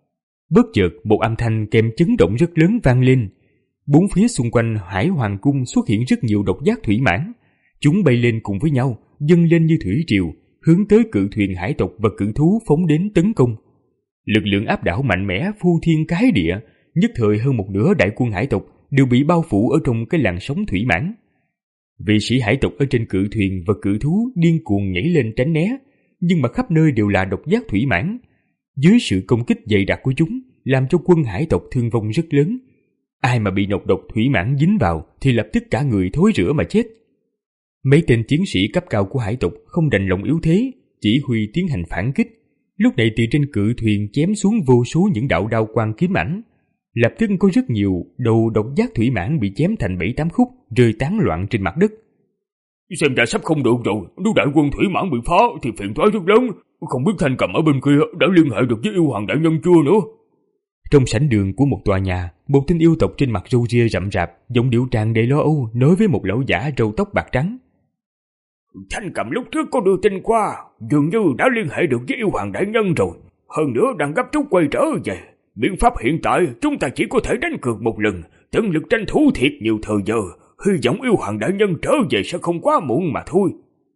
Speaker 2: Bất chợt một âm thanh kèm chấn động rất lớn vang lên. Bốn phía xung quanh Hải Hoàng cung xuất hiện rất nhiều độc giác thủy mãng. Chúng bay lên cùng với nhau, dâng lên như thủy triều, hướng tới cự thuyền hải tộc và cự thú phóng đến tấn công. Lực lượng áp đảo mạnh mẽ phu thiên cái địa, nhất thời hơn một nửa đại quân hải tộc đều bị bao phủ ở trong cái làn sóng thủy mãng. Vị sĩ hải tộc ở trên cự thuyền và cự thú điên cuồng nhảy lên tránh né, nhưng mà khắp nơi đều là độc giác thủy mãng. Dưới sự công kích dày đặc của chúng, làm cho quân hải tộc thương vong rất lớn. Ai mà bị nọc độc thủy mãng dính vào thì lập tức cả người thối rữa mà chết. Mấy tên chiến sĩ cấp cao của hải tộc không đành lòng yếu thế, chỉ huy tiến hành phản kích. Lúc này từ trên cự thuyền chém xuống vô số những đạo đao quang kiếm ảnh. Lập tức có rất nhiều đầu độc giác thủy mãng bị chém thành bảy tám khúc, rơi tán loạn trên mặt đất.
Speaker 3: Xem ra sắp không được rồi, nếu đại quân thủy mãng bị phá thì phiền toái rất lớn. Không biết Thanh Cầm ở bên kia đã liên hệ được với yêu hoàng đại nhân chưa nữa.
Speaker 2: Trong sảnh đường của một tòa nhà, một tên yêu tộc trên mặt râu ria rậm rạp, giọng điệu tràn đầy lo âu nói với một lão giả râu tóc bạc trắng.
Speaker 3: Thanh Cầm lúc trước có đưa tin qua, dường như đã liên hệ được với yêu hoàng đại nhân rồi. Hơn nữa đang gấp rút quay trở về. Biện pháp hiện tại chúng ta chỉ có thể đánh cược một lần, tận lực tranh thủ thiệt nhiều thời giờ. Hy vọng yêu hoàng đại nhân trở về sẽ không quá muộn mà thôi.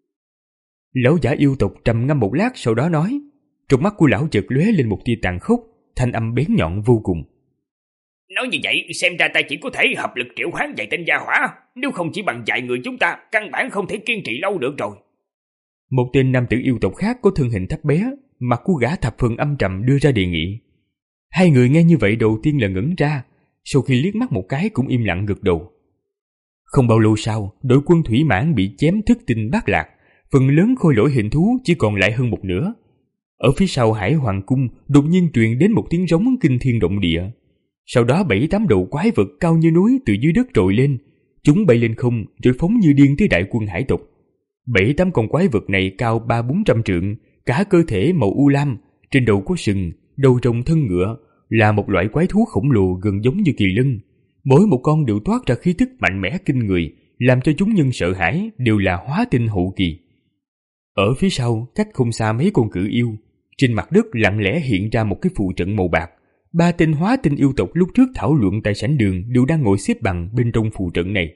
Speaker 2: Lão giả yêu tộc trầm ngâm một lát sau đó nói. Trong mắt của lão chợt lóe lên một tia tàn khốc, thanh âm bén nhọn vô cùng.
Speaker 1: Nói như vậy xem ra ta chỉ có thể hợp lực triệu hoán vài tên gia hỏa, nếu không chỉ bằng vài người chúng ta căn bản không thể kiên trì lâu được rồi.
Speaker 2: Một tên nam tử yêu tộc khác có thân hình thấp bé, mặt của gã thập phần âm trầm đưa ra đề nghị. Hai người nghe như vậy đầu tiên là ngẩn ra, sau khi liếc mắt một cái cũng im lặng gật đầu. Không bao lâu sau, đội quân thủy mãng bị chém thất tinh bát lạc, phần lớn khôi lỗi hình thú chỉ còn lại hơn một nửa. Ở phía sau Hải Hoàng cung đột nhiên truyền đến một tiếng rống kinh thiên động địa. Sau đó bảy tám đầu quái vật cao như núi từ dưới đất trồi lên, chúng bay lên không rồi phóng như điên tới đại quân hải tộc. Bảy tám con quái vật này cao ba bốn trăm trượng, cả cơ thể màu u lam, trên đầu có sừng, đầu rồng thân ngựa, là một loại quái thú khổng lồ gần giống như kỳ lân. Mỗi một con đều toát ra khí tức mạnh mẽ kinh người, làm cho chúng nhân sợ hãi, đều là hóa tinh hậu kỳ. Ở phía sau, cách không xa mấy con cự yêu, trên mặt đất lặng lẽ hiện ra một cái phù trận màu bạc. Ba tên hóa tinh yêu tộc lúc trước thảo luận tại sảnh đường đều đang ngồi xếp bằng bên trong phù trận này.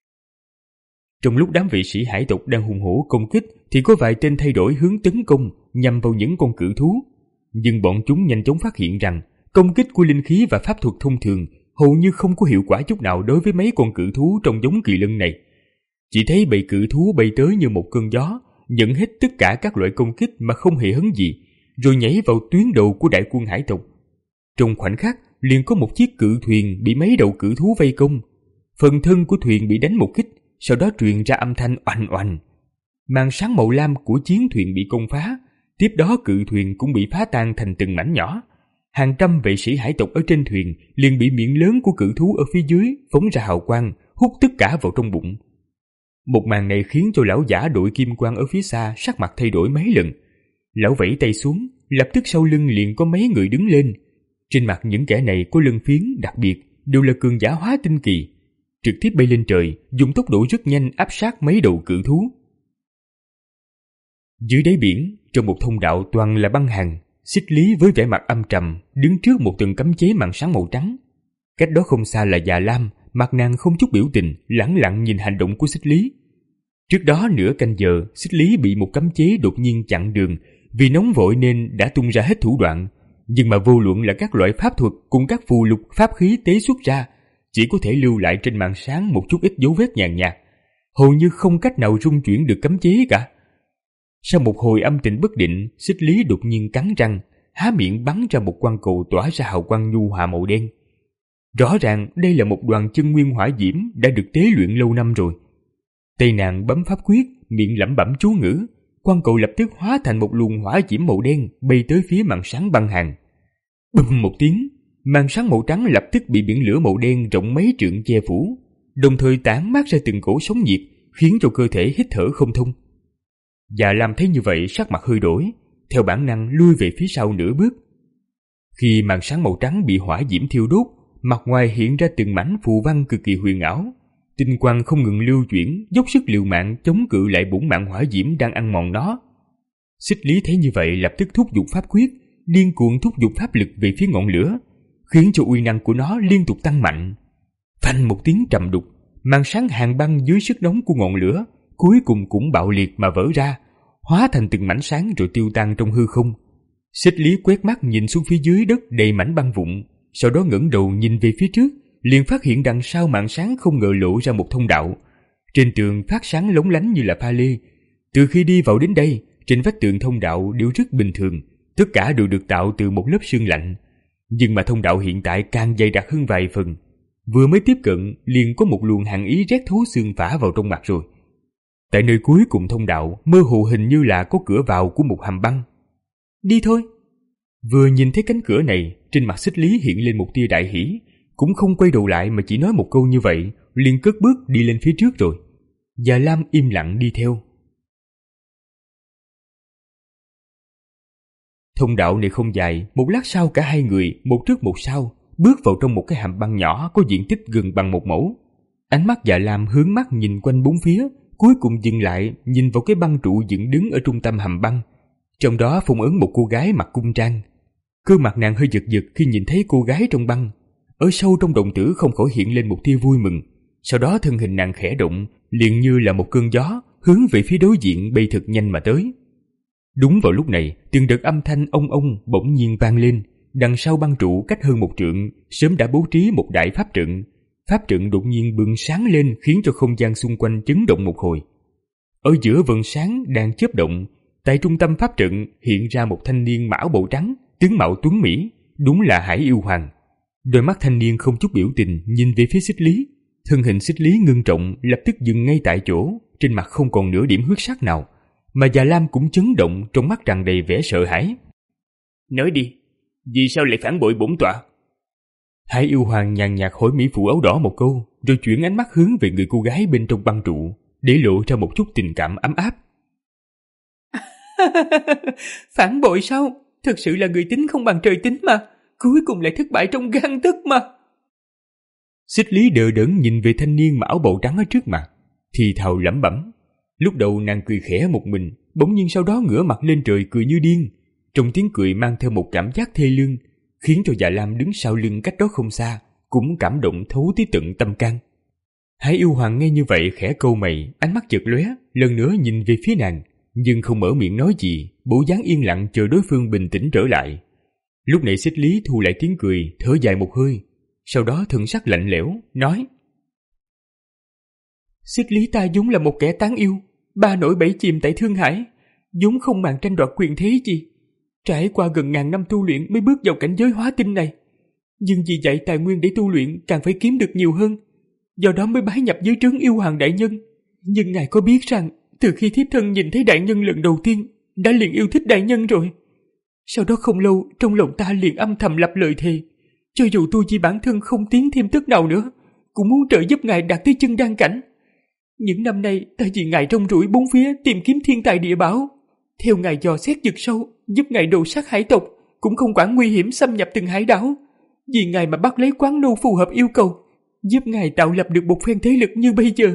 Speaker 2: Trong lúc đám vệ sĩ hải tộc đang hùng hổ công kích thì có vài tên thay đổi hướng tấn công nhằm vào những con cự thú. Nhưng bọn chúng nhanh chóng phát hiện rằng công kích của linh khí và pháp thuật thông thường hầu như không có hiệu quả chút nào đối với mấy con cự thú trong giống kỳ lân này. Chỉ thấy bầy cự thú bay tới như một cơn gió, nhận hết tất cả các loại công kích mà không hề hấn gì, rồi nhảy vào tuyến đầu của đại quân hải tộc. Trong khoảnh khắc liền có một chiếc cự thuyền bị mấy đầu cự thú vây công. Phần thân của thuyền bị đánh một kích, sau đó truyền ra âm thanh oanh oanh. Màn sáng màu lam của chiến thuyền bị công phá, tiếp đó cự thuyền cũng bị phá tan thành từng mảnh nhỏ. Hàng trăm vệ sĩ hải tộc ở trên thuyền liền bị miệng lớn của cự thú ở phía dưới phóng ra hào quang, hút tất cả vào trong bụng. Một màn này khiến cho lão giả đội kim quang ở phía xa sắc mặt thay đổi mấy lần. Lão vẫy tay xuống, lập tức sau lưng liền có mấy người đứng lên. Trên mặt những kẻ này có lân phiến đặc biệt, đều là cường giả hóa tinh kỳ, trực tiếp bay lên trời, dùng tốc độ rất nhanh áp sát mấy đầu cự thú. Dưới đáy biển, trong một thông đạo toàn là băng hàng, Xích Lý với vẻ mặt âm trầm đứng trước một tầng cấm chế màn sáng màu trắng. Cách đó không xa là Già Lam, mặt nàng không chút biểu tình, lẳng lặng nhìn hành động của Xích Lý. Trước đó nửa canh giờ, Xích Lý bị một cấm chế đột nhiên chặn đường, vì nóng vội nên đã tung ra hết thủ đoạn. Nhưng mà vô luận là các loại pháp thuật cùng các phù lục pháp khí tế xuất ra, chỉ có thể lưu lại trên màn sáng một chút ít dấu vết nhàn nhạt, hầu như không cách nào rung chuyển được cấm chế cả. Sau một hồi âm tình bất định, Xích Lý đột nhiên cắn răng, há miệng bắn ra một quang cầu tỏa ra hào quang nhu hòa màu đen. Rõ ràng đây là một đoàn chân nguyên hỏa diễm đã được tế luyện lâu năm rồi. Tay nàng bấm pháp quyết, miệng lẩm bẩm chú ngữ, quang cầu lập tức hóa thành một luồng hỏa diễm màu đen bay tới phía màn sáng băng hàng. Bùm một tiếng, màn sáng màu trắng lập tức bị biển lửa màu đen rộng mấy trượng che phủ, đồng thời tản mát ra từng cổ sóng nhiệt, khiến cho cơ thể hít thở không thông. Và làm thấy như vậy, sắc mặt hơi đổi, theo bản năng lui về phía sau nửa bước. Khi màn sáng màu trắng bị hỏa diễm thiêu đốt, mặt ngoài hiện ra từng mảnh phù văn cực kỳ huyền ảo, tinh quang không ngừng lưu chuyển, dốc sức liều mạng chống cự lại bổn mạng hỏa diễm đang ăn mòn nó. Xích Lý thấy như vậy lập tức thúc giục pháp quyết, điên cuồng thúc giục pháp lực về phía ngọn lửa, khiến cho uy năng của nó liên tục tăng mạnh. Phanh một tiếng trầm đục, màn sáng hàng băng dưới sức nóng của ngọn lửa cuối cùng cũng bạo liệt mà vỡ ra, hóa thành từng mảnh sáng rồi tiêu tan trong hư không. Xích Lý quét mắt nhìn xuống phía dưới đất đầy mảnh băng vụn, sau đó ngẩng đầu nhìn về phía trước, liền phát hiện đằng sau màn sáng không ngờ lộ ra một thông đạo. Trên tường phát sáng lóng lánh như là pha lê. Từ khi đi vào đến đây, trên vách tường thông đạo đều rất bình thường, tất cả đều được tạo từ một lớp sương lạnh. Nhưng mà thông đạo hiện tại càng dày đặc hơn vài phần. Vừa mới tiếp cận liền có một luồng hàn ý rét thấu xương phả vào trong mặt rồi. Tại nơi cuối cùng thông đạo, mơ hồ hình như là có cửa vào của một hầm băng. Đi thôi. Vừa nhìn thấy cánh cửa này, trên mặt Xích Lý hiện lên một tia đại hỉ, cũng không quay đầu lại mà chỉ nói một câu như vậy, liền cất bước đi lên phía trước rồi. Già Lam im lặng đi theo. Thông đạo này không dài, một lát sau cả hai người, một trước một sau, bước vào trong một cái hầm băng nhỏ có diện tích gần bằng một mẫu. Ánh mắt Dạ Lam hướng mắt nhìn quanh bốn phía, cuối cùng dừng lại nhìn vào cái băng trụ dựng đứng ở trung tâm hầm băng. Trong đó phong ấn một cô gái mặc cung trang. Cơ mặt nàng hơi giật giật khi nhìn thấy cô gái trong băng. Ở sâu trong đồng tử không khỏi hiện lên một tia vui mừng. Sau đó thân hình nàng khẽ động, liền như là một cơn gió, hướng về phía đối diện bay thật nhanh mà tới. Đúng vào lúc này, từng đợt âm thanh ông ông bỗng nhiên vang lên. Đằng sau băng trụ cách hơn một trượng, sớm đã bố trí một đại pháp trận. Pháp trận đột nhiên bừng sáng lên khiến cho không gian xung quanh chấn động một hồi. Ở giữa vầng sáng đang chớp động, tại trung tâm pháp trận hiện ra một thanh niên mão bộ trắng, tướng mạo tuấn mỹ, đúng là Hải Yêu Hoàng. Đôi mắt thanh niên không chút biểu tình nhìn về phía Xích Lý. Thân hình Xích Lý ngưng trọng, lập tức dừng ngay tại chỗ, trên mặt không còn nửa điểm huyết sắc nào, mà Già Lam cũng chấn động, trong mắt tràn đầy vẻ sợ hãi.
Speaker 1: Nói đi, vì sao lại phản bội bổn tọa?
Speaker 2: Hải Yêu Hoàng nhàn nhạt hỏi mỹ phụ áo đỏ một câu, rồi chuyển ánh mắt hướng về người cô gái bên trong băng trụ, để lộ ra một chút tình cảm ấm áp.
Speaker 4: Phản bội sao? Thực sự là người tính không bằng trời tính mà, cuối cùng lại thất bại trong gang tấc mà.
Speaker 2: Xích Lý đờ đẫn nhìn về thanh niên mão bầu trắng ở trước mặt, thì thào lẩm bẩm. Lúc đầu nàng cười khẽ một mình, bỗng nhiên sau đó ngửa mặt lên trời cười như điên. Trong tiếng cười mang theo một cảm giác thê lương, khiến cho Dạ Lam đứng sau lưng cách đó không xa cũng cảm động thấu tới tận tâm can. Hải Yêu Hoàng nghe như vậy khẽ cau mày, ánh mắt chợt lóe, lần nữa nhìn về phía nàng, nhưng không mở miệng nói gì, bộ dáng yên lặng chờ đối phương bình tĩnh trở lại. Lúc này Xích Lý thu lại tiếng cười, thở dài một hơi, sau đó thần sắc lạnh lẽo nói: Xích Lý ta vốn là một kẻ tán yêu, ba nổi bảy chìm tại Thương Hải, vốn không màng tranh đoạt quyền thế gì. Trải qua gần ngàn năm tu luyện mới bước vào cảnh giới hóa tinh này, nhưng vì vậy tài nguyên để tu luyện càng phải kiếm được nhiều hơn, do đó mới bái nhập dưới trướng Yêu Hoàng đại nhân. Nhưng ngài có biết rằng từ khi thiếp thân nhìn thấy đại nhân lần đầu tiên đã liền yêu thích đại nhân rồi. Sau đó không lâu trong lòng ta liền âm thầm lập lời thề, cho dù tu vi bản thân không tiến thêm tấc nào nữa, cũng muốn trợ giúp ngài đạt tới chân đan cảnh. Những năm nay ta vì ngài rong ruổi bốn phía tìm kiếm thiên tài địa bảo, theo ngài dò xét vực sâu, giúp ngài đồ sát hải tộc, cũng không quản nguy hiểm xâm nhập từng hải đảo. Vì ngài mà bắt lấy quán nô phù hợp yêu cầu, giúp ngài tạo lập được một phen thế lực như bây giờ.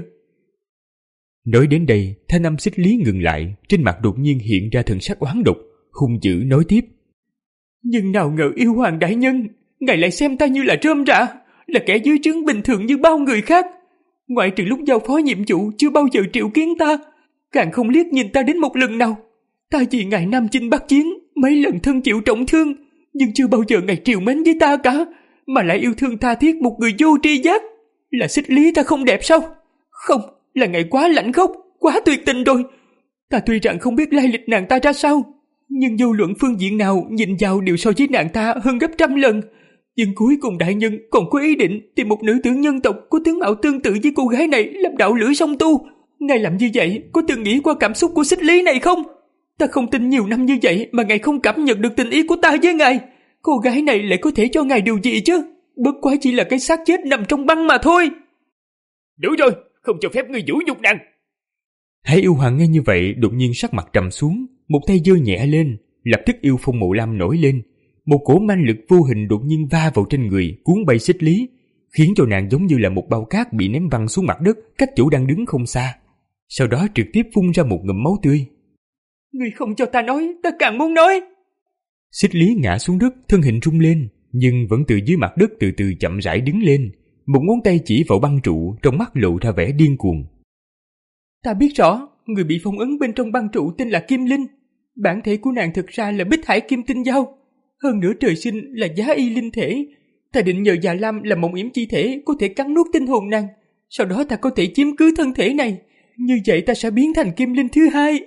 Speaker 2: Nói đến đây, thanh âm Xích Lý ngừng lại, trên mặt đột nhiên hiện ra thần sắc oán độc, hung dữ nói tiếp:
Speaker 4: Nhưng nào ngờ Yêu Hoàng đại nhân, ngài lại xem ta như là rơm rạ, là kẻ dưới trướng bình thường như bao người khác. Ngoại trừ lúc giao phó nhiệm vụ chưa bao giờ triệu kiến ta, càng không liếc nhìn ta đến một lần nào. Ta vì ngài nam chinh bắc chiến, mấy lần thân chịu trọng thương, nhưng chưa bao giờ ngài triều mến với ta cả, mà lại yêu thương tha thiết một người vô tri giác. Là Xích Lý ta không đẹp sao? Không, là ngài quá lạnh khốc, quá tuyệt tình rồi. Ta tuy rằng không biết lai lịch nàng ta ra sao, nhưng vô luận phương diện nào nhìn vào đều so với nàng ta hơn gấp trăm lần. Nhưng cuối cùng đại nhân còn có ý định tìm một nữ tử nhân tộc có tướng mạo tương tự với cô gái này làm đạo lữ song tu. Ngài làm như vậy có từng nghĩ qua cảm xúc của Xích Lý này không? Ta không tin nhiều năm như vậy mà ngài không cảm nhận được tình ý của ta với ngài. Cô gái này lại có thể cho ngài điều gì chứ? Bất quá chỉ là cái xác chết nằm trong băng mà thôi.
Speaker 1: Đủ rồi, không cho phép ngươi vũ nhục nàng.
Speaker 2: Hải Yêu Hoàng nghe như vậy đột nhiên sắc mặt trầm xuống, một tay giơ nhẹ lên, lập tức yêu phong mộ lam nổi lên. Một cổ manh lực vô hình đột nhiên va vào trên người, cuốn bay Xích Lý, khiến cho nàng giống như là một bao cát bị ném văng xuống mặt đất cách chỗ đang đứng không xa. Sau đó trực tiếp phun ra một ngụm máu tươi.
Speaker 4: Ngươi không cho ta nói, ta càng muốn nói.
Speaker 2: Xích Lý ngã xuống đất, thân hình rung lên, nhưng vẫn từ dưới mặt đất từ từ chậm rãi đứng lên. Một ngón tay chỉ vào băng trụ, trong mắt lộ ra vẻ điên cuồng.
Speaker 4: Ta biết rõ, người bị phong ấn bên trong băng trụ tên là Kim Linh. Bản thể của nàng thực ra là Bích Hải Kim Tinh Dao. Hơn nữa trời sinh là giá y linh thể. Ta định nhờ Già Lam làm mộng yểm chi thể có thể cắn nuốt tinh hồn nàng. Sau đó ta có thể chiếm cứ thân thể này. Như vậy ta sẽ biến thành Kim Linh thứ hai.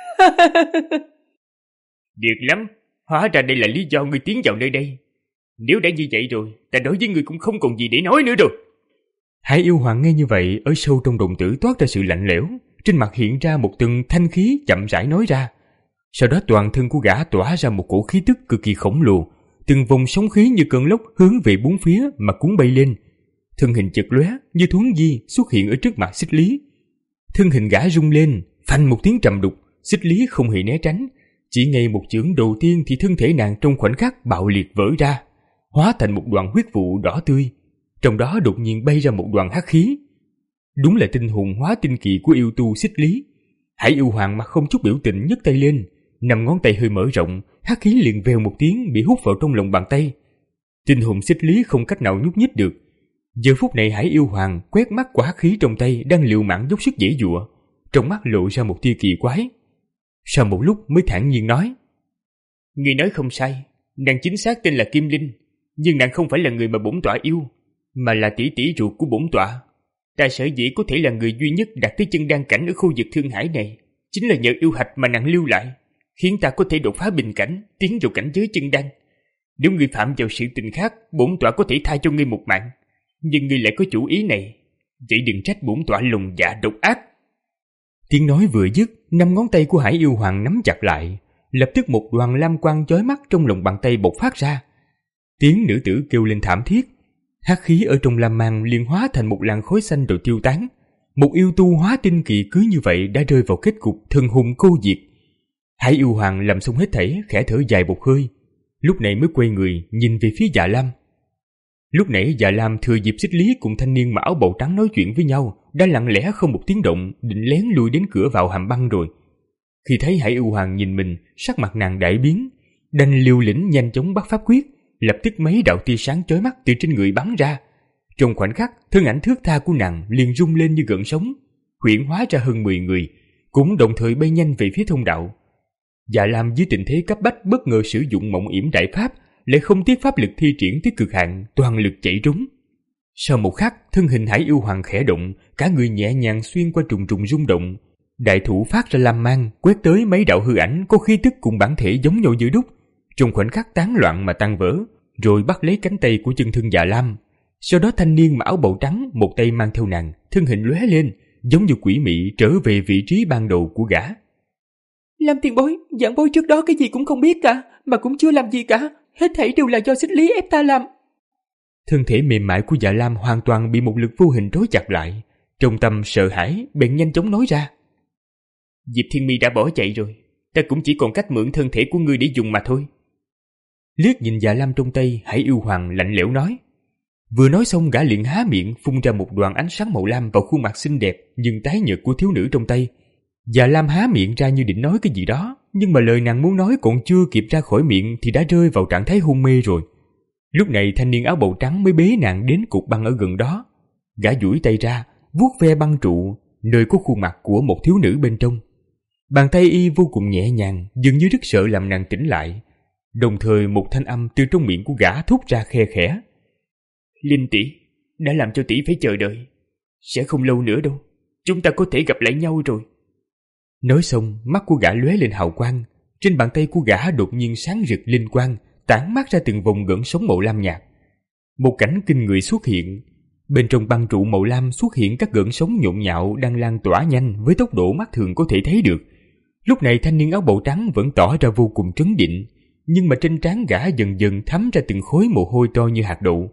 Speaker 1: Điệt lắm, hóa ra đây là lý do ngươi tiến vào nơi đây. Nếu đã như vậy rồi, ta đối với ngươi cũng không còn gì để nói nữa rồi.
Speaker 2: Hải Yêu Hoàng nghe như vậy, ở sâu trong đồng tử toát ra sự lạnh lẽo, trên mặt hiện ra một tầng thanh khí chậm rãi nói ra. Sau đó toàn thân của gã tỏa ra một cổ khí tức cực kỳ khổng lồ, từng vòng sóng khí như cơn lốc hướng về bốn phía mà cuốn bay lên. Thân hình chật lóe như thuấn di xuất hiện ở trước mặt Xích Lý. Thân hình gã rung lên, phanh một tiếng trầm đục, Xích Lý không hề né tránh, chỉ ngay một chưởng đầu tiên thì thân thể nàng trong khoảnh khắc bạo liệt vỡ ra, hóa thành một đoàn huyết vụ đỏ tươi. Trong đó đột nhiên bay ra một đoàn hắc khí. Đúng là tinh hồn hóa tinh kỳ của yêu tu Xích Lý. Hải Yêu Hoàng mặt không chút biểu tình nhấc tay lên, năm ngón tay hơi mở rộng, hắc khí liền vèo một tiếng bị hút vào trong lòng bàn tay. Tinh hồn Xích Lý không cách nào nhúc nhích được. Giờ phút này Hải Yêu Hoàng quét mắt qua hắc khí trong tay đang liều mạng dốc sức giãy giụa, trong mắt lộ ra một tia kỳ quái. Sau một lúc mới thản nhiên nói:
Speaker 1: Ngươi nói không sai, nàng chính xác tên là Kim Linh, nhưng nàng không phải là người mà bổn tọa yêu, mà là tỷ tỷ ruột của bổn tọa. Ta sở dĩ có thể là người duy nhất đạt tới chân đan cảnh ở khu vực Thương Hải này, chính là nhờ yêu hạch mà nàng lưu lại, khiến ta có thể đột phá bình cảnh, tiến vào cảnh giới chân đan. Nếu ngươi phạm vào sự tình khác, bổn tọa có thể tha cho ngươi một mạng, nhưng ngươi lại có chủ ý này, vậy đừng trách bổn tọa lòng dạ độc ác.
Speaker 2: Tiếng nói vừa dứt, năm ngón tay của Hải Yêu Hoàng nắm chặt lại, lập tức một đoàn lam quang chói mắt trong lòng bàn tay bộc phát ra. Tiếng nữ tử kêu lên thảm thiết, hắc khí ở trong lam mang liền hóa thành một làn khói xanh rồi tiêu tán. Một yêu tu hóa tinh kỳ cứ như vậy đã rơi vào kết cục thân hùng cô diệt. Hải Yêu Hoàng làm xong hết thảy, khẽ thở dài một hơi, lúc này mới quay người nhìn về phía Dạ Lam. Lúc nãy Dạ Lam thừa dịp Xích Lý cùng thanh niên mà áo bào trắng nói chuyện với nhau, đã lặng lẽ không một tiếng động, định lén lui đến cửa vào hàm băng rồi. Khi thấy Hải Yêu Hoàng nhìn mình, sắc mặt nàng đại biến, đành liều lĩnh nhanh chóng bắt pháp quyết, lập tức mấy đạo tia sáng chói mắt từ trên người bắn ra. Trong khoảnh khắc, thân ảnh thướt tha của nàng liền rung lên như gợn sóng, huyễn hóa ra hơn mười người, cũng đồng thời bay nhanh về phía thông đạo. Dạ Lam dưới tình thế cấp bách bất ngờ sử dụng mộng yểm đại pháp, lại không tiếc pháp lực thi triển tới cực hạn, toàn lực chạy trốn. Sau một khắc, thân hình Hải Yêu Hoàng khẽ động, cả người nhẹ nhàng xuyên qua trùng trùng rung động. Đại thủ phát ra lam mang, quét tới mấy đạo hư ảnh có khí tức cùng bản thể giống nhau như đúc, trong khoảnh khắc tán loạn mà tan vỡ, rồi bắt lấy cánh tay của chân thân Dạ Lam. Sau đó thanh niên mặc áo bào trắng một tay mang theo nàng, thân hình lóe lên, giống như quỷ mị trở về vị trí ban đầu của gã.
Speaker 4: Lam tiền bối, giảng bối trước đó cái gì cũng không biết cả, mà cũng chưa làm gì cả, hết thảy đều là do Xích Lý ép ta làm.
Speaker 2: Thân thể mềm mại của Dạ Lam hoàn toàn bị một lực vô hình trói chặt lại, trong tâm sợ hãi bèn nhanh chóng nói ra:
Speaker 1: Diệp Thiên Mi đã bỏ chạy rồi, ta cũng chỉ còn cách mượn thân thể của ngươi để dùng mà thôi.
Speaker 2: Liếc nhìn Dạ Lam trong tay, Hải Yêu Hoàng lạnh lẽo nói. Vừa nói xong gã liền há miệng phun ra một đoàn ánh sáng màu lam vào khuôn mặt xinh đẹp nhưng tái nhợt của thiếu nữ trong tay. Dạ Lam há miệng ra như định nói cái gì đó, nhưng mà lời nàng muốn nói còn chưa kịp ra khỏi miệng thì đã rơi vào trạng thái hôn mê rồi. Lúc này thanh niên áo bào trắng mới bế nàng đến cục băng ở gần đó. Gã duỗi tay ra, vuốt ve băng trụ, nơi có khuôn mặt của một thiếu nữ bên trong. Bàn tay y vô cùng nhẹ nhàng, dường như rất sợ làm nàng tỉnh lại. Đồng thời một thanh âm từ trong miệng của gã thốt ra khe khẽ. Linh tỷ, đã làm cho tỷ phải chờ đợi. Sẽ không lâu nữa đâu, chúng ta có thể gặp lại nhau rồi. Nói xong, mắt của gã lóe lên hào quang. Trên bàn tay của gã đột nhiên sáng rực linh quang, tản mát ra từng vòng gợn sóng màu lam nhạt. Một cảnh kinh người xuất hiện. Bên trong băng trụ màu lam xuất hiện các gợn sóng nhộn nhạo đang lan tỏa nhanh với tốc độ mắt thường có thể thấy được. Lúc này thanh niên áo bào trắng vẫn tỏ ra vô cùng trấn định, nhưng mà trên trán gã dần dần thấm ra từng khối mồ hôi to như hạt đậu.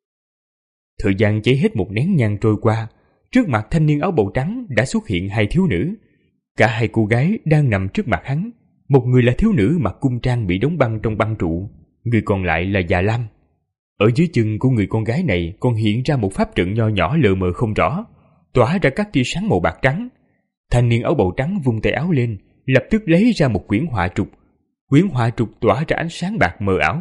Speaker 2: Thời gian cháy hết một nén nhang trôi qua, trước mặt thanh niên áo bào trắng đã xuất hiện hai thiếu nữ. Cả hai cô gái đang nằm trước mặt hắn. Một người là thiếu nữ mặc cung trang bị đóng băng trong băng trụ, người còn lại là Dạ Lam. Ở dưới chân của người con gái này còn hiện ra một pháp trận nho nhỏ lờ mờ không rõ, tỏa ra các tia sáng màu bạc trắng. Thanh niên áo bào trắng vung tay áo lên, lập tức lấy ra một quyển họa trục. Quyển họa trục tỏa ra ánh sáng bạc mờ ảo.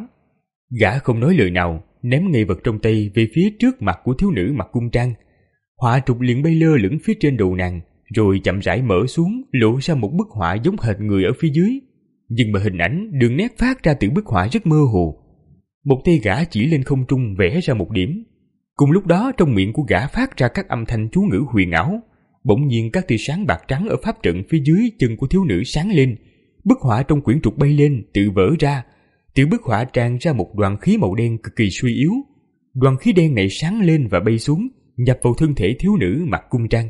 Speaker 2: Gã không nói lời nào, ném ngay vật trong tay về phía trước mặt của thiếu nữ mặc cung trang. Họa trục liền bay lơ lửng phía trên đầu nàng, rồi chậm rãi mở xuống, lộ ra một bức họa giống hệt người ở phía dưới. Nhưng mà hình ảnh, đường nét phát ra từ bức họa rất mơ hồ. Một tay gã chỉ lên không trung vẽ ra một điểm. Cùng lúc đó, trong miệng của gã phát ra các âm thanh chú ngữ huyền ảo. Bỗng nhiên các tia sáng bạc trắng ở pháp trận phía dưới chân của thiếu nữ sáng lên. Bức họa trong quyển trục bay lên, tự vỡ ra. Từ bức họa tràn ra một đoàn khí màu đen cực kỳ suy yếu. Đoàn khí đen này sáng lên và bay xuống, nhập vào thân thể thiếu nữ mặc cung trang.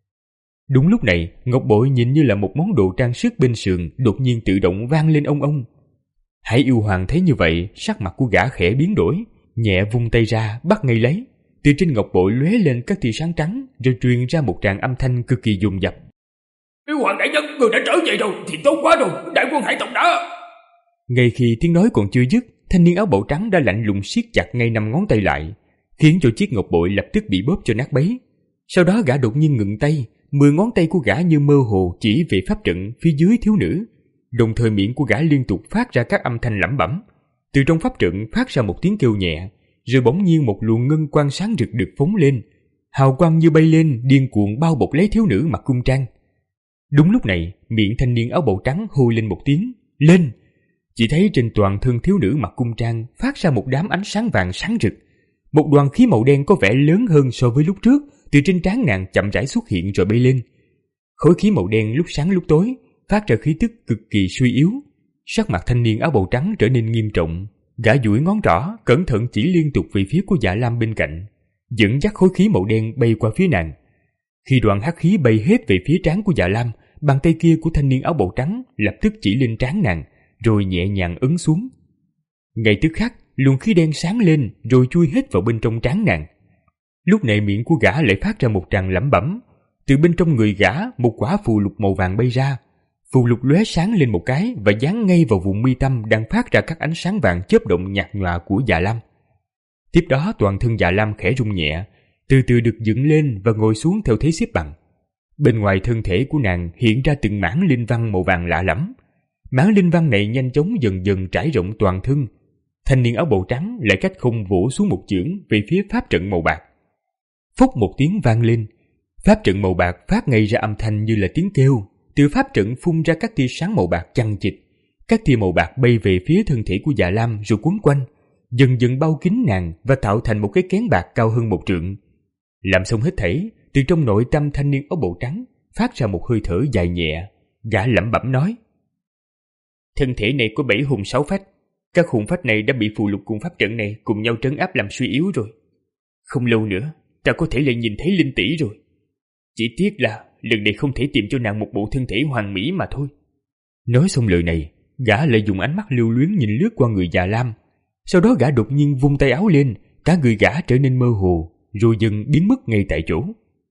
Speaker 2: Đúng lúc này, ngọc bội nhìn như là một món đồ trang sức bên sườn đột nhiên tự động vang lên ông ông. Hải yêu hoàng thấy như vậy, sắc mặt của gã khẽ biến đổi, nhẹ vung tay ra bắt ngay lấy. Từ trên ngọc bội lóe lên các tia sáng trắng, rồi truyền ra một tràng âm thanh cực kỳ dồn dập.
Speaker 3: Yêu hoàng đại nhân, người đã trở về rồi, thì tốt quá rồi, đại quân hải tộc đã.
Speaker 2: Ngay khi tiếng nói còn chưa dứt, thanh niên áo bào trắng đã lạnh lùng siết chặt ngay năm ngón tay lại, khiến cho chiếc ngọc bội lập tức bị bóp cho nát bấy. Sau đó gã đột nhiên ngừng tay, mười ngón tay của gã như mơ hồ chỉ về pháp trận phía dưới thiếu nữ. Đồng thời miệng của gã liên tục phát ra các âm thanh lẩm bẩm. Từ trong pháp trận phát ra một tiếng kêu nhẹ, rồi bỗng nhiên một luồng ngân quang sáng rực được phóng lên, hào quang như bay lên điên cuồng bao bọc lấy thiếu nữ mặc cung trang. Đúng lúc này, miệng thanh niên áo bào trắng hô lên một tiếng lên. Chỉ thấy trên toàn thân thiếu nữ mặc cung trang phát ra một đám ánh sáng vàng sáng rực. Một đoàn khí màu đen có vẻ lớn hơn so với lúc trước từ trên trán nàng chậm rãi xuất hiện rồi bay lên. Khối khí màu đen lúc sáng lúc tối phát ra khí tức cực kỳ suy yếu. Sắc mặt thanh niên áo bào trắng trở nên nghiêm trọng. Gã duỗi ngón trỏ cẩn thận chỉ liên tục về phía của Dạ Lam bên cạnh, dẫn dắt khối khí màu đen bay qua phía nàng. Khi đoàn hắc khí bay hết về phía trán của Dạ Lam, bàn tay kia của thanh niên áo bào trắng lập tức chỉ lên trán nàng, rồi nhẹ nhàng ấn xuống. Ngay tức khắc, luồng khí đen sáng lên rồi chui hết vào bên trong trán nàng. Lúc này miệng của gã lại phát ra một tràng lẩm bẩm. Từ bên trong người gã, một quả phù lục màu vàng bay ra. Phù lục lóe sáng lên một cái và dán ngay vào vùng mi tâm đang phát ra các ánh sáng vàng chớp động nhạt nhòa của Dạ Lam. Tiếp đó toàn thân Dạ Lam khẽ rung nhẹ, từ từ được dựng lên và ngồi xuống theo thế xếp bằng. Bên ngoài thân thể của nàng hiện ra từng mảng linh văn màu vàng lạ lẫm. Mảng linh văn này nhanh chóng dần dần trải rộng toàn thân. Thanh niên áo bào trắng lại cách không vỗ xuống một chưởng về phía pháp trận màu bạc. Phốc một tiếng vang lên, pháp trận màu bạc phát ngay ra âm thanh như là tiếng kêu. Từ pháp trận phun ra các tia sáng màu bạc chằng chịt. Các tia màu bạc bay về phía thân thể của Dạ Lam rồi quấn quanh, dần dần bao kín nàng và tạo thành một cái kén bạc cao hơn một trượng. Làm xong hết thảy, từ trong nội tâm thanh niên áo bào trắng phát ra một hơi thở dài nhẹ. Gã lẩm bẩm nói: thân thể này có bảy hồn sáu phách. Các hồn phách này đã bị phù lục cùng pháp trận này cùng nhau trấn áp làm suy yếu rồi. Không lâu nữa, ta có thể lại nhìn thấy linh tỷ rồi. Chỉ tiếc là lần này không thể tìm cho nàng một bộ thân thể hoàn mỹ mà thôi. Nói xong lời này, gã lại dùng ánh mắt lưu luyến nhìn lướt qua người Dạ Lam. Sau đó gã đột nhiên vung tay áo lên, cả người gã trở nên mơ hồ, rồi dần biến mất ngay tại chỗ.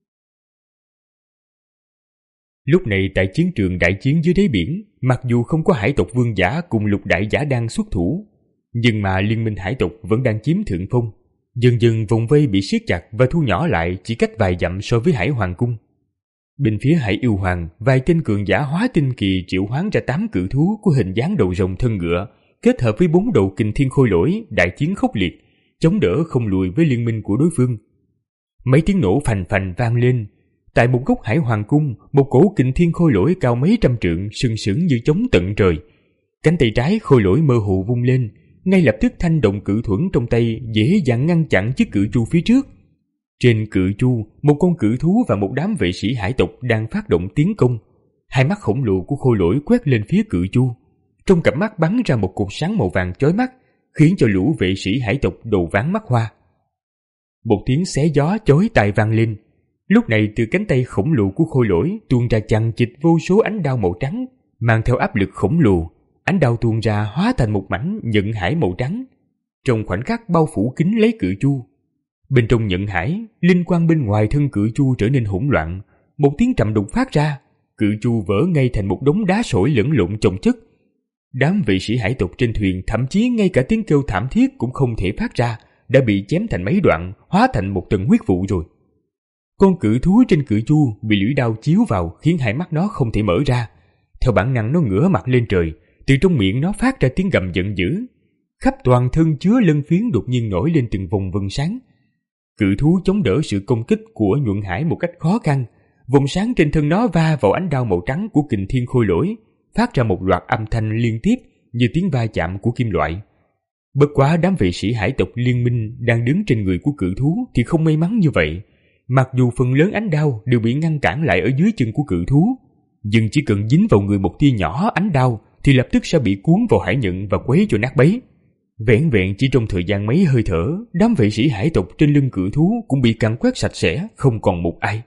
Speaker 2: Lúc này tại chiến trường đại chiến dưới đáy biển, mặc dù không có hải tộc vương giả cùng lục đại giả đang xuất thủ, nhưng mà liên minh hải tộc vẫn đang chiếm thượng phong. Dần dần vòng vây bị siết chặt và thu nhỏ lại chỉ cách vài dặm so với Hải Hoàng cung. Bên phía Hải Yêu Hoàng, vài tên cường giả hóa tinh kỳ triệu hoán ra tám cự thú của hình dáng đầu rồng thân ngựa, kết hợp với bốn đầu kình thiên khôi lỗi, đại chiến khốc liệt, chống đỡ không lùi với liên minh của đối phương. Mấy tiếng nổ phành phành vang lên. Tại một góc Hải Hoàng cung, một cổ kình thiên khôi lỗi cao mấy trăm trượng sừng sững như chống tận trời. Cánh tay trái khôi lỗi mơ hồ vung lên, ngay lập tức thanh động cự thuẫn trong tay dễ dàng ngăn chặn chiếc cự chu phía trước. Trên cự chu, một con cự thú và một đám vệ sĩ hải tộc đang phát động tiến công. Hai mắt khổng lồ của khôi lỗi quét lên phía cự chu, trong cặp mắt bắn ra một cột sáng màu vàng chói mắt, khiến cho lũ vệ sĩ hải tộc đầu váng mắt hoa. Một tiếng xé gió chói tai vang lên. Lúc này từ cánh tay khổng lồ của khôi lỗi tuôn ra chằng chịt vô số ánh đao màu trắng, mang theo áp lực khổng lồ. Ánh đao tuôn ra hóa thành một mảnh nhận hải màu trắng, trong khoảnh khắc bao phủ kín lấy cự chu. Bên trong nhận hải, linh quang bên ngoài thân cự chu trở nên hỗn loạn. Một tiếng trầm đục phát ra, cự chu vỡ ngay thành một đống đá sỏi lẫn lộn chồng chất. Đám vệ sĩ hải tộc trên thuyền thậm chí ngay cả tiếng kêu thảm thiết cũng không thể phát ra, đã bị chém thành mấy đoạn, hóa thành một tầng huyết vụ rồi. Con cự thú trên cự chu bị lưỡi đao chiếu vào khiến hai mắt nó không thể mở ra. Theo bản năng nó ngửa mặt lên trời, từ trong miệng nó phát ra tiếng gầm giận dữ. Khắp toàn thân chứa lân phiến đột nhiên nổi lên từng vòng vân sáng. Cự thú chống đỡ sự công kích của Nhuận Hải một cách khó khăn. Vòng sáng trên thân nó va vào ánh đao màu trắng của Kình Thiên Khôi Lỗi, phát ra một loạt âm thanh liên tiếp như tiếng va chạm của kim loại. Bất quá đám vệ sĩ hải tộc liên minh đang đứng trên người của cự thú thì không may mắn như vậy. Mặc dù phần lớn ánh đao đều bị ngăn cản lại ở dưới chân của cự thú, nhưng chỉ cần dính vào người một tia nhỏ ánh đao thì lập tức sẽ bị cuốn vào hải nhận và quấy cho nát bấy. Vẹn vẹn chỉ trong thời gian mấy hơi thở, đám vệ sĩ hải tộc trên lưng cự thú cũng bị càn quét sạch sẽ, không còn một ai.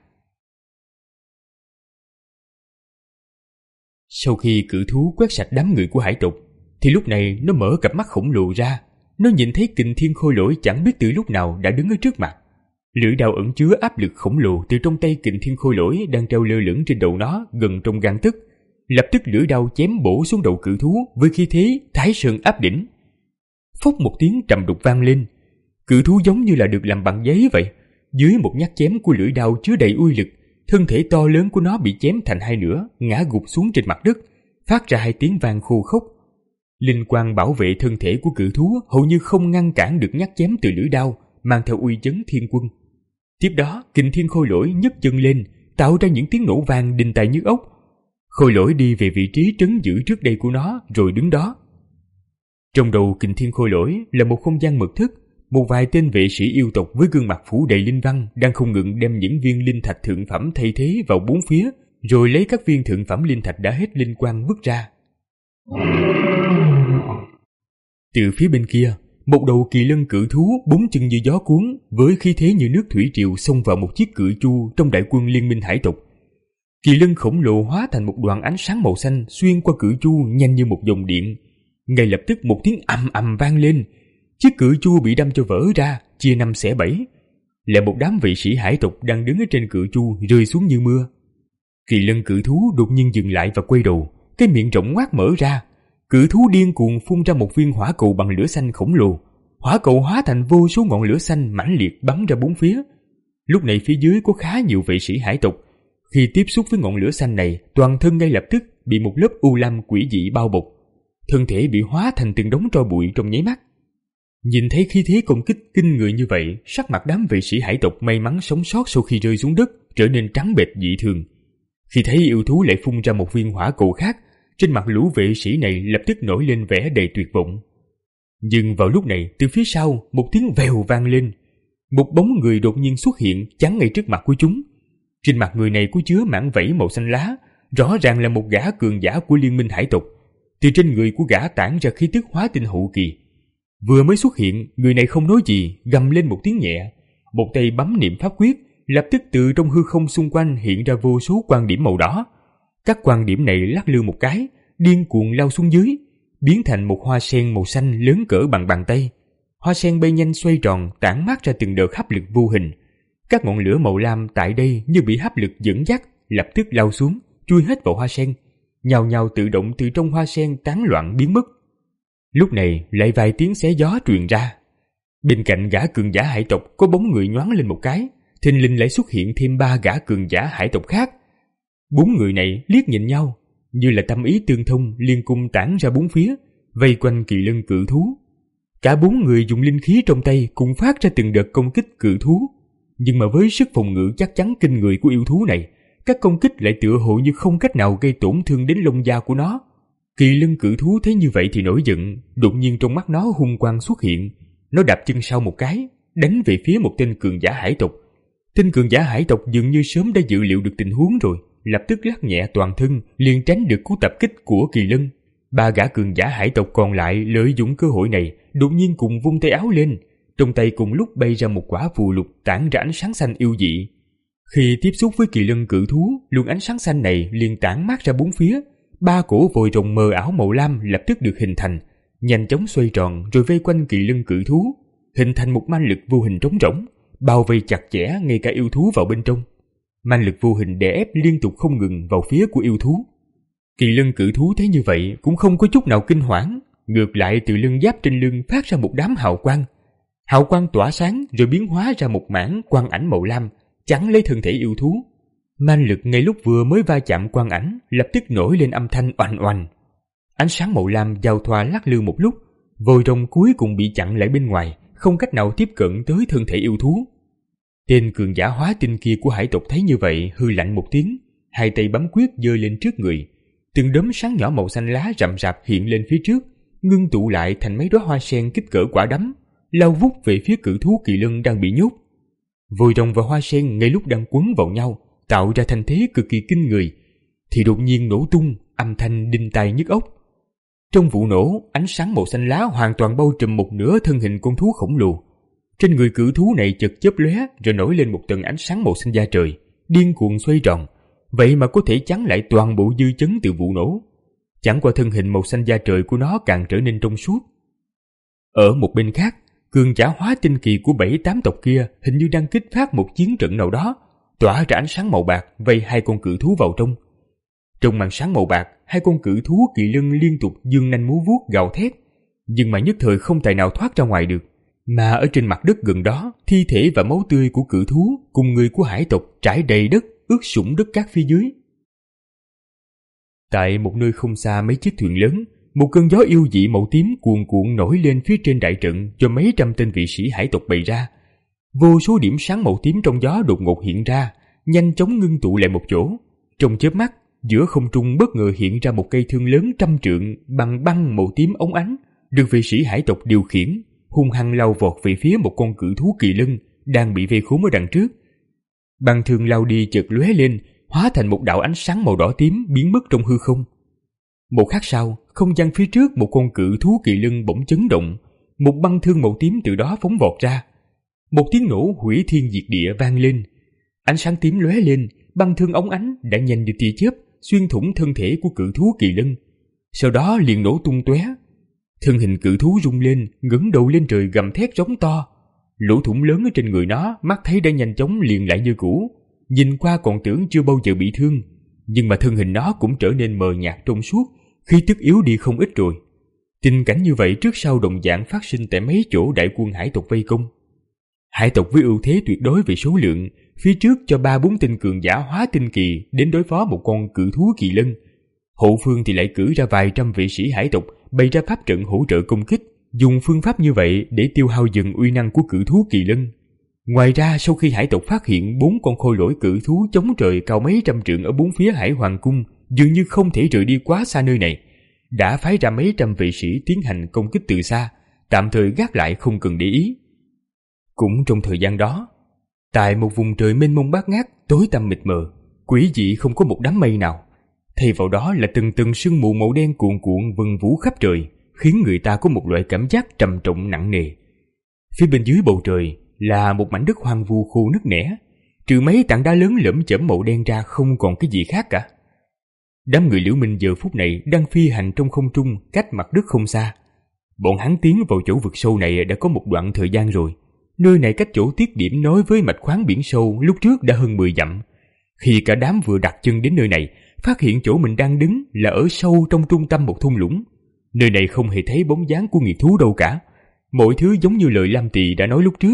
Speaker 2: Sau khi cự thú quét sạch đám người của hải tộc, thì lúc này nó mở cặp mắt khổng lồ ra. Nó nhìn thấy Kình Thiên Khôi Lỗi chẳng biết từ lúc nào đã đứng ở trước mặt. Lưỡi đao ẩn chứa áp lực khổng lồ từ trong tay Kình Thiên Khôi Lỗi đang treo lơ lửng trên đầu nó gần trong gang tấc. Lập tức lưỡi đao chém bổ xuống đầu cự thú với khí thế Thái Sơn áp đỉnh. Phốc một tiếng trầm đục vang lên. Cự thú giống như là được làm bằng giấy vậy. Dưới một nhát chém của lưỡi đao chứa đầy uy lực, thân thể to lớn của nó bị chém thành hai nửa, ngã gục xuống trên mặt đất, phát ra hai tiếng vang khô khốc. Linh quang bảo vệ thân thể của cự thú hầu như không ngăn cản được nhát chém từ lưỡi đao, mang theo uy chấn thiên quân. Tiếp đó, Kình Thiên Khôi Lỗi nhấc chân lên, tạo ra những tiếng nổ vang đinh tai nhức óc. Khôi Lỗi đi về vị trí trấn giữ trước đây của nó rồi đứng đó. Trong đầu Kình Thiên Khôi Lỗi là một không gian mật thất, một vài tên vệ sĩ yêu tộc với gương mặt phủ đầy linh văn đang không ngừng đem những viên linh thạch thượng phẩm thay thế vào bốn phía, rồi lấy các viên thượng phẩm linh thạch đã hết linh quang vứt ra. Từ phía bên kia, một đầu kỳ lân cự thú bốn chân như gió cuốn, với khí thế như nước thủy triều xông vào một chiếc cự chu trong đại quân liên minh hải tộc. Kỳ lân khổng lồ hóa thành một đoàn ánh sáng màu xanh xuyên qua cự chu nhanh như một dòng điện. Ngay lập tức một tiếng ầm ầm vang lên, chiếc cự chu bị đâm cho vỡ ra, chia năm xẻ bảy. Là một đám vệ sĩ hải tộc đang đứng ở trên cự chu rơi xuống như mưa. Kỳ lân cự thú đột nhiên dừng lại và quay đầu, cái miệng rộng ngoác mở ra. Cự thú điên cuồng phun ra một viên hỏa cầu bằng lửa xanh khổng lồ. Hỏa cầu hóa thành vô số ngọn lửa xanh mãnh liệt bắn ra bốn phía. Lúc này phía dưới có khá nhiều vệ sĩ hải tộc. Khi tiếp xúc với ngọn lửa xanh này, toàn thân ngay lập tức bị một lớp u lam quỷ dị bao bọc. Thân thể bị hóa thành từng đống tro bụi trong nháy mắt. Nhìn thấy khí thế công kích kinh người như vậy, sắc mặt đám vệ sĩ hải tộc may mắn sống sót sau khi rơi xuống đất trở nên trắng bệch dị thường. Khi thấy yêu thú lại phun ra một viên hỏa cầu khác, trên mặt lũ vệ sĩ này lập tức nổi lên vẻ đầy tuyệt vọng. Nhưng vào lúc này, từ phía sau, một tiếng vèo vang lên. Một bóng người đột nhiên xuất hiện chắn ngay trước mặt của chúng. Trên mặt người này có chứa mảng vảy màu xanh lá, rõ ràng là một gã cường giả của liên minh hải tộc. Từ trên người của gã tản ra khí tức hóa tinh hậu kỳ. Vừa mới xuất hiện, người này không nói gì, gầm lên một tiếng nhẹ. Một tay bấm niệm pháp quyết, lập tức từ trong hư không xung quanh hiện ra vô số quang điểm màu đỏ. Các quang điểm này lắc lư một cái, điên cuồng lao xuống dưới, biến thành một hoa sen màu xanh lớn cỡ bằng bàn tay. Hoa sen bay nhanh xoay tròn, tản mát ra từng đợt hấp lực vô hình. Các ngọn lửa màu lam tại đây như bị hấp lực dẫn dắt, lập tức lao xuống, chui hết vào hoa sen, nhào nhào tự động từ trong hoa sen tán loạn biến mất. Lúc này lại vài tiếng xé gió truyền ra. Bên cạnh gã cường giả hải tộc có bóng người nhoáng lên một cái, thình lình lại xuất hiện thêm ba gã cường giả hải tộc khác. Bốn người này liếc nhìn nhau, như là tâm ý tương thông, liên cung tản ra bốn phía, vây quanh kỳ lân cự thú. Cả bốn người dùng linh khí trong tay cùng phát ra từng đợt công kích cự thú, nhưng mà với sức phòng ngự chắc chắn kinh người của yêu thú này, các công kích lại tựa hồ như không cách nào gây tổn thương đến lông da của nó. Kỳ lân cự thú thấy như vậy thì nổi giận, đột nhiên trong mắt nó hung quang xuất hiện. Nó đạp chân sau một cái, đánh về phía một tên cường giả hải tộc. Tên cường giả hải tộc dường như sớm đã dự liệu được tình huống rồi, lập tức lắc nhẹ toàn thân, liền tránh được cú tập kích của kỳ lân. Ba gã cường giả hải tộc còn lại lợi dụng cơ hội này, đột nhiên cùng vung tay áo lên, trong tay cùng lúc bay ra một quả phù lục tản ra ánh sáng xanh yêu dị. Khi tiếp xúc với kỳ lân cự thú, luồng ánh sáng xanh này liền tản mát ra bốn phía. Ba cổ vòi rồng mờ ảo màu lam lập tức được hình thành, nhanh chóng xoay tròn rồi vây quanh kỳ lân cự thú, hình thành một man lực vô hình trống rỗng, bao vây chặt chẽ ngay cả yêu thú vào bên trong. Man lực vô hình đè ép liên tục không ngừng vào phía của yêu thú. Kỳ lân cự thú thấy như vậy cũng không có chút nào kinh hoảng, ngược lại từ lưng giáp trên lưng phát ra một đám hào quang. Hào quang tỏa sáng rồi biến hóa ra một mảng quang ảnh màu lam, chắn lấy thân thể yêu thú. Man lực ngay lúc vừa mới va chạm quang ảnh lập tức nổi lên âm thanh oanh oanh. Ánh sáng màu lam giao thoa lắc lư một lúc, vòi rồng cuối cùng bị chặn lại bên ngoài, không cách nào tiếp cận tới thân thể yêu thú. Tên cường giả hóa tinh kia của hải tộc thấy như vậy hư lạnh một tiếng, hai tay bấm quyết giơ lên trước người. Từng đốm sáng nhỏ màu xanh lá rậm rạp hiện lên phía trước, ngưng tụ lại thành mấy đóa hoa sen kích cỡ quả đấm, lao vút về phía cự thú kỳ lân đang bị nhốt. Vòi rồng và hoa sen ngay lúc đang quấn vào nhau, tạo ra thành thế cực kỳ kinh người, thì đột nhiên nổ tung, âm thanh đinh tai nhức óc. Trong vụ nổ, ánh sáng màu xanh lá hoàn toàn bao trùm một nửa thân hình con thú khổng lồ. Trên người cự thú này chợt chớp lóe rồi nổi lên một tầng ánh sáng màu xanh da trời, điên cuồng xoay tròn, vậy mà có thể chắn lại toàn bộ dư chấn từ vụ nổ. Chẳng qua thân hình màu xanh da trời của nó càng trở nên trong suốt. Ở một bên khác, cường giả hóa tinh kỳ của bảy tám tộc kia hình như đang kích phát một chiến trận nào đó, tỏa ra ánh sáng màu bạc vây hai con cự thú vào trong. Trong màn sáng màu bạc, hai con cự thú kỳ lân liên tục giương nanh múa vuốt gào thét, nhưng mà nhất thời không tài nào thoát ra ngoài được. Mà ở trên mặt đất gần đó, thi thể và máu tươi của cự thú cùng người của hải tộc trải đầy đất, ướt sũng đất cát phía dưới. Tại một nơi không xa mấy chiếc thuyền lớn, một cơn gió yêu dị màu tím cuồn cuộn nổi lên phía trên đại trận do mấy trăm tên vị sĩ hải tộc bày ra. Vô số điểm sáng màu tím trong gió đột ngột hiện ra, nhanh chóng ngưng tụ lại một chỗ. Trong chớp mắt, giữa không trung bất ngờ hiện ra một cây thương lớn trăm trượng bằng băng màu tím óng ánh, được vị sĩ hải tộc điều khiển, hung hăng lao vọt về phía một con cự thú kỳ lân đang bị vây khốn ở đằng trước. Băng thương lao đi chợt lóe lên, hóa thành một đạo ánh sáng màu đỏ tím biến mất trong hư không. Một khắc sau, không gian phía trước một con cự thú kỳ lân bỗng chấn động, một băng thương màu tím từ đó phóng vọt ra. Một tiếng nổ hủy thiên diệt địa vang lên, ánh sáng tím lóe lên, băng thương óng ánh đã nhanh như tia chớp xuyên thủng thân thể của cự thú kỳ lân, sau đó liền nổ tung tóe. Thân hình cự thú rung lên, ngẩng đầu lên trời gầm thét giống to. Lỗ thủng lớn ở trên người nó mắt thấy đã nhanh chóng liền lại như cũ, nhìn qua còn tưởng chưa bao giờ bị thương, nhưng mà thân hình nó cũng trở nên mờ nhạt trong suốt, khí tức yếu đi không ít rồi. Tình cảnh như vậy trước sau đồng dạng phát sinh tại mấy chỗ đại quân hải tộc vây công. Hải tộc với ưu thế tuyệt đối về số lượng, phía trước cho ba bốn tên cường giả hóa tinh kỳ đến đối phó một con cự thú kỳ lân. Hậu phương thì lại cử ra vài trăm vị sĩ hải tộc bày ra pháp trận hỗ trợ công kích, dùng phương pháp như vậy để tiêu hao dần uy năng của cự thú kỳ lân. Ngoài ra, sau khi hải tộc phát hiện bốn con khôi lỗi cự thú chống trời cao mấy trăm trượng ở bốn phía Hải Hoàng cung dường như không thể rời đi quá xa nơi này, đã phái ra mấy trăm vị sĩ tiến hành công kích từ xa, tạm thời gác lại không cần để ý. Cũng trong thời gian đó, tại một vùng trời mênh mông bát ngát, tối tăm mịt mờ, quỷ dị không có một đám mây nào, thay vào đó là từng từng sương mù màu đen cuồn cuộn vần vũ khắp trời, khiến người ta có một loại cảm giác trầm trọng nặng nề. Phía bên dưới bầu trời là một mảnh đất hoang vu khô nứt nẻ, trừ mấy tảng đá lớn lởm chởm màu đen ra không còn cái gì khác cả. Đám người Liễu Minh giờ phút này đang phi hành trong không trung cách mặt đất không xa. Bọn hắn tiến vào chỗ vực sâu này đã có một đoạn thời gian rồi. Nơi này cách chỗ tiết điểm nối với mạch khoáng biển sâu lúc trước đã hơn mười dặm. Khi cả đám vừa đặt chân đến nơi này, phát hiện chỗ mình đang đứng là ở sâu trong trung tâm một thung lũng. Nơi này không hề thấy bóng dáng của nghiệt thú đâu cả. Mọi thứ giống như lời Lam Tỳ đã nói lúc trước.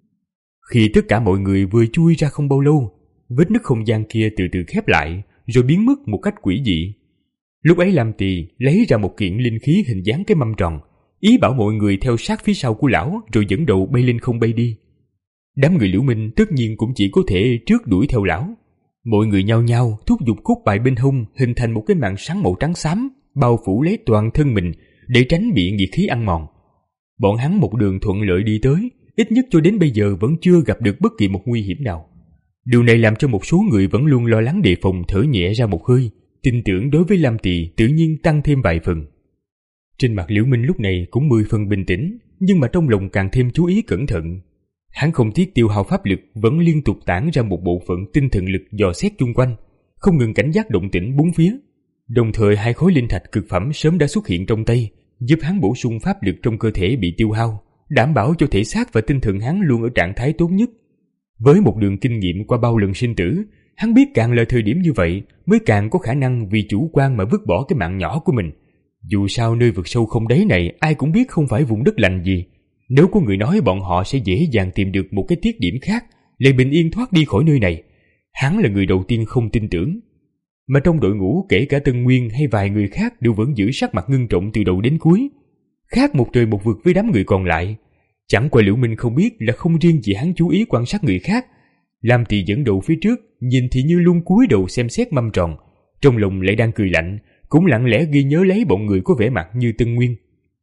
Speaker 2: Khi tất cả mọi người vừa chui ra không bao lâu, vết nứt không gian kia từ từ khép lại, rồi biến mất một cách quỷ dị. Lúc ấy Lam Tỳ lấy ra một kiện linh khí hình dáng cái mâm tròn, ý bảo mọi người theo sát phía sau của lão rồi dẫn đầu bay lên không bay đi. Đám người Liễu Minh tất nhiên cũng chỉ có thể trước đuổi theo lão. Mọi người nhao nhao thúc giục cốt bài bên hông hình thành một cái màn sáng màu trắng xám bao phủ lấy toàn thân mình để tránh bị nhiệt khí ăn mòn. Bọn hắn một đường thuận lợi đi tới, ít nhất cho đến bây giờ vẫn chưa gặp được bất kỳ một nguy hiểm nào. Điều này làm cho một số người vẫn luôn lo lắng đề phòng thở nhẹ ra một hơi, tin tưởng đối với Lam Tỳ tự nhiên tăng thêm vài phần. Trên mặt Liễu Minh lúc này cũng mười phần bình tĩnh, nhưng mà trong lòng càng thêm chú ý cẩn thận. Hắn không tiếc tiêu hao pháp lực, vẫn liên tục tản ra một bộ phận tinh thần lực dò xét chung quanh, không ngừng cảnh giác động tĩnh bốn phía. Đồng thời hai khối linh thạch cực phẩm sớm đã xuất hiện trong tay, giúp hắn bổ sung pháp lực trong cơ thể bị tiêu hao, đảm bảo cho thể xác và tinh thần hắn luôn ở trạng thái tốt nhất. Với một đường kinh nghiệm qua bao lần sinh tử, hắn biết càng là thời điểm như vậy mới càng có khả năng vì chủ quan mà vứt bỏ cái mạng nhỏ của mình. Dù sao nơi vực sâu không đáy này ai cũng biết không phải vùng đất lành gì. Nếu có người nói bọn họ sẽ dễ dàng tìm được một cái tiết điểm khác, lại bình yên thoát đi khỏi nơi này, hắn là người đầu tiên không tin tưởng. mà trong đội ngũ kể cả Tân Nguyên hay vài người khác đều vẫn giữ sắc mặt ngưng trọng từ đầu đến cuối, khác một trời một vực với đám người còn lại. Chẳng qua Liễu Minh không biết là không riêng gì hắn chú ý quan sát người khác, Lam Tỳ dẫn đầu phía trước, nhìn thì như luôn cúi đầu xem xét mâm tròn, trong lòng lại đang cười lạnh, cũng lặng lẽ ghi nhớ lấy bọn người có vẻ mặt như Tân Nguyên.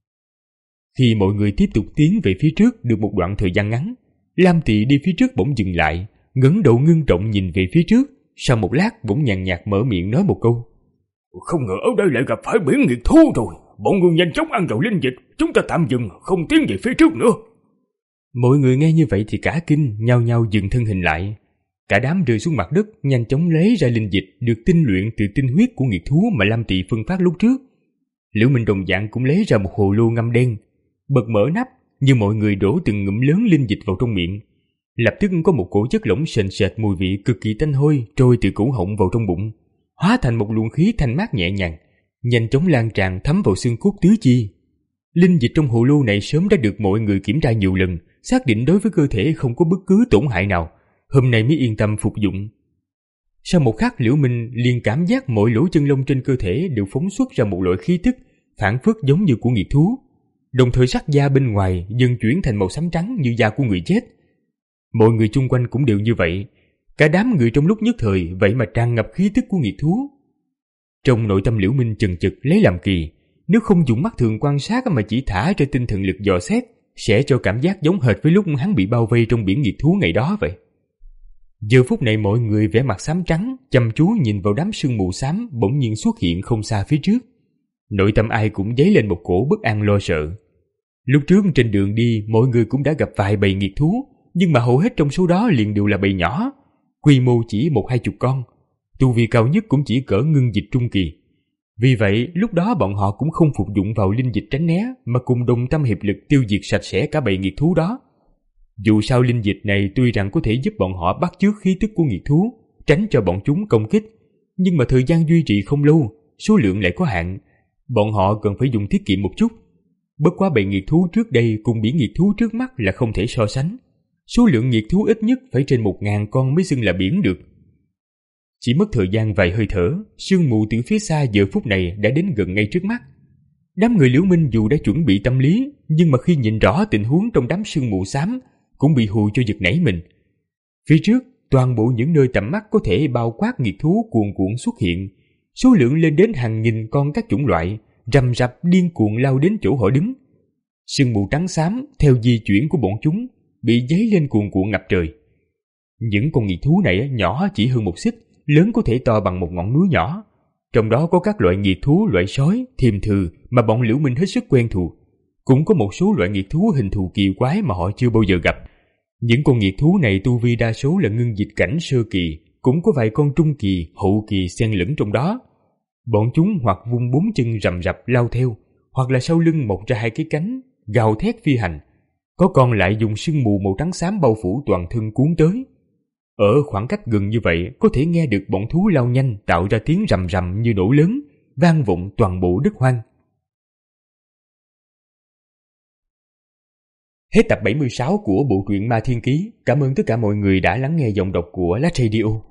Speaker 2: Khi mọi người tiếp tục tiến về phía trước được một đoạn thời gian ngắn, Lam Tỳ đi phía trước bỗng dừng lại, ngẩng đầu ngưng trọng nhìn về phía trước, sau một lát bỗng nhàn nhạt mở miệng nói một câu:
Speaker 3: Không ngờ ở đây lại gặp phải biển nghiệt thú rồi, bọn người nhanh chóng ăn vào linh dịch, chúng ta tạm dừng, không tiến về phía trước nữa.
Speaker 2: Mọi người nghe như vậy thì cả kinh, nhao nhao dừng thân hình lại. Cả đám rơi xuống mặt đất, nhanh chóng lấy ra linh dịch được tinh luyện từ tinh huyết của nghiệt thú mà Lam Tỳ phân phát lúc trước. Liễu Minh đồng dạng cũng lấy ra một hồ lô ngăm đen, bật mở nắp, như mọi người đổ từng ngụm lớn linh dịch vào trong miệng. Lập tức có một cổ chất lỏng sền sệt mùi vị cực kỳ tanh hôi trôi từ cổ họng vào trong bụng, hóa thành một luồng khí thanh mát nhẹ nhàng, nhanh chóng lan tràn thấm vào xương cốt tứ chi. Linh dịch trong hồ lô này sớm đã được mọi người kiểm tra nhiều lần, xác định đối với cơ thể không có bất cứ tổn hại nào, hôm nay mới yên tâm phục dụng. Sau một khắc, Liễu Minh liền cảm giác mọi lỗ chân lông trên cơ thể đều phóng xuất ra một loại khí tức phản phất giống như của nghiệt thú, đồng thời sắc da bên ngoài dần chuyển thành màu xám trắng như da của người chết. Mọi người chung quanh cũng đều như vậy, cả đám người trong lúc nhất thời vậy mà tràn ngập khí tức của nghiệt thú. Trong nội tâm Liễu Minh chần chừ lấy làm kỳ, nếu không dùng mắt thường quan sát mà chỉ thả ra tinh thần lực dò xét, sẽ cho cảm giác giống hệt với lúc hắn bị bao vây trong biển nghiệt thú ngày đó vậy. Giờ phút này mọi người vẻ mặt xám trắng, chăm chú nhìn vào đám sương mù xám bỗng nhiên xuất hiện không xa phía trước. Nội tâm ai cũng dấy lên một cổ bất an lo sợ. Lúc trước trên đường đi, mọi người cũng đã gặp vài bầy nghiệt thú, nhưng mà hầu hết trong số đó liền đều là bầy nhỏ, quy mô chỉ một hai chục con, tu vi cao nhất cũng chỉ cỡ ngưng dịch trung kỳ. Vì vậy, lúc đó bọn họ cũng không phục dụng vào linh dịch tránh né, mà cùng đồng tâm hiệp lực tiêu diệt sạch sẽ cả bầy nghiệt thú đó. Dù sao linh dịch này tuy rằng có thể giúp bọn họ bắt chước khí tức của nghiệt thú, tránh cho bọn chúng công kích, nhưng mà thời gian duy trì không lâu, số lượng lại có hạn, bọn họ cần phải dùng tiết kiệm một chút. Bất quá bầy nghiệt thú trước đây cùng biển nghiệt thú trước mắt là không thể so sánh. Số lượng nghiệt thú ít nhất phải trên một ngàn con mới xưng là biển được. Chỉ mất thời gian vài hơi thở, sương mù từ phía xa giờ phút này đã đến gần ngay trước mắt. Đám người Liễu Minh dù đã chuẩn bị tâm lý, nhưng mà khi nhìn rõ tình huống trong đám sương mù xám, cũng bị hù cho giật nảy mình. Phía trước, toàn bộ những nơi tầm mắt có thể bao quát nghiệt thú cuồn cuộn xuất hiện, số lượng lên đến hàng nghìn con các chủng loại, rầm rập điên cuồng lao đến chỗ họ đứng. Sương mù trắng xám theo di chuyển của bọn chúng bị dấy lên cuồn cuộn ngập trời. Những con nghiệt thú này nhỏ chỉ hơn một xích, lớn có thể to bằng một ngọn núi nhỏ. Trong đó có các loại nghiệt thú loại sói, thiềm thừ mà bọn Liễu Minh hết sức quen thuộc. Cũng có một số loại nghiệt thú hình thù kỳ quái mà họ chưa bao giờ gặp. Những con nghiệt thú này tu vi đa số là ngưng dịch cảnh sơ kỳ, cũng có vài con trung kỳ, hậu kỳ xen lẫn trong đó. Bọn chúng hoặc vung bốn chân rầm rập lao theo, hoặc là sau lưng mọc ra hai cái cánh, gào thét phi hành. Có con lại dùng sương mù màu trắng xám bao phủ toàn thân cuốn tới. Ở khoảng cách gần như vậy, có thể nghe được bọn thú lao nhanh tạo ra tiếng rầm rầm như nổ lớn, vang vọng toàn bộ đất hoang. Hết tập bảy mươi sáu của bộ truyện Ma Thiên Ký. Cảm ơn tất cả mọi người đã lắng nghe giọng đọc của Lát Radio.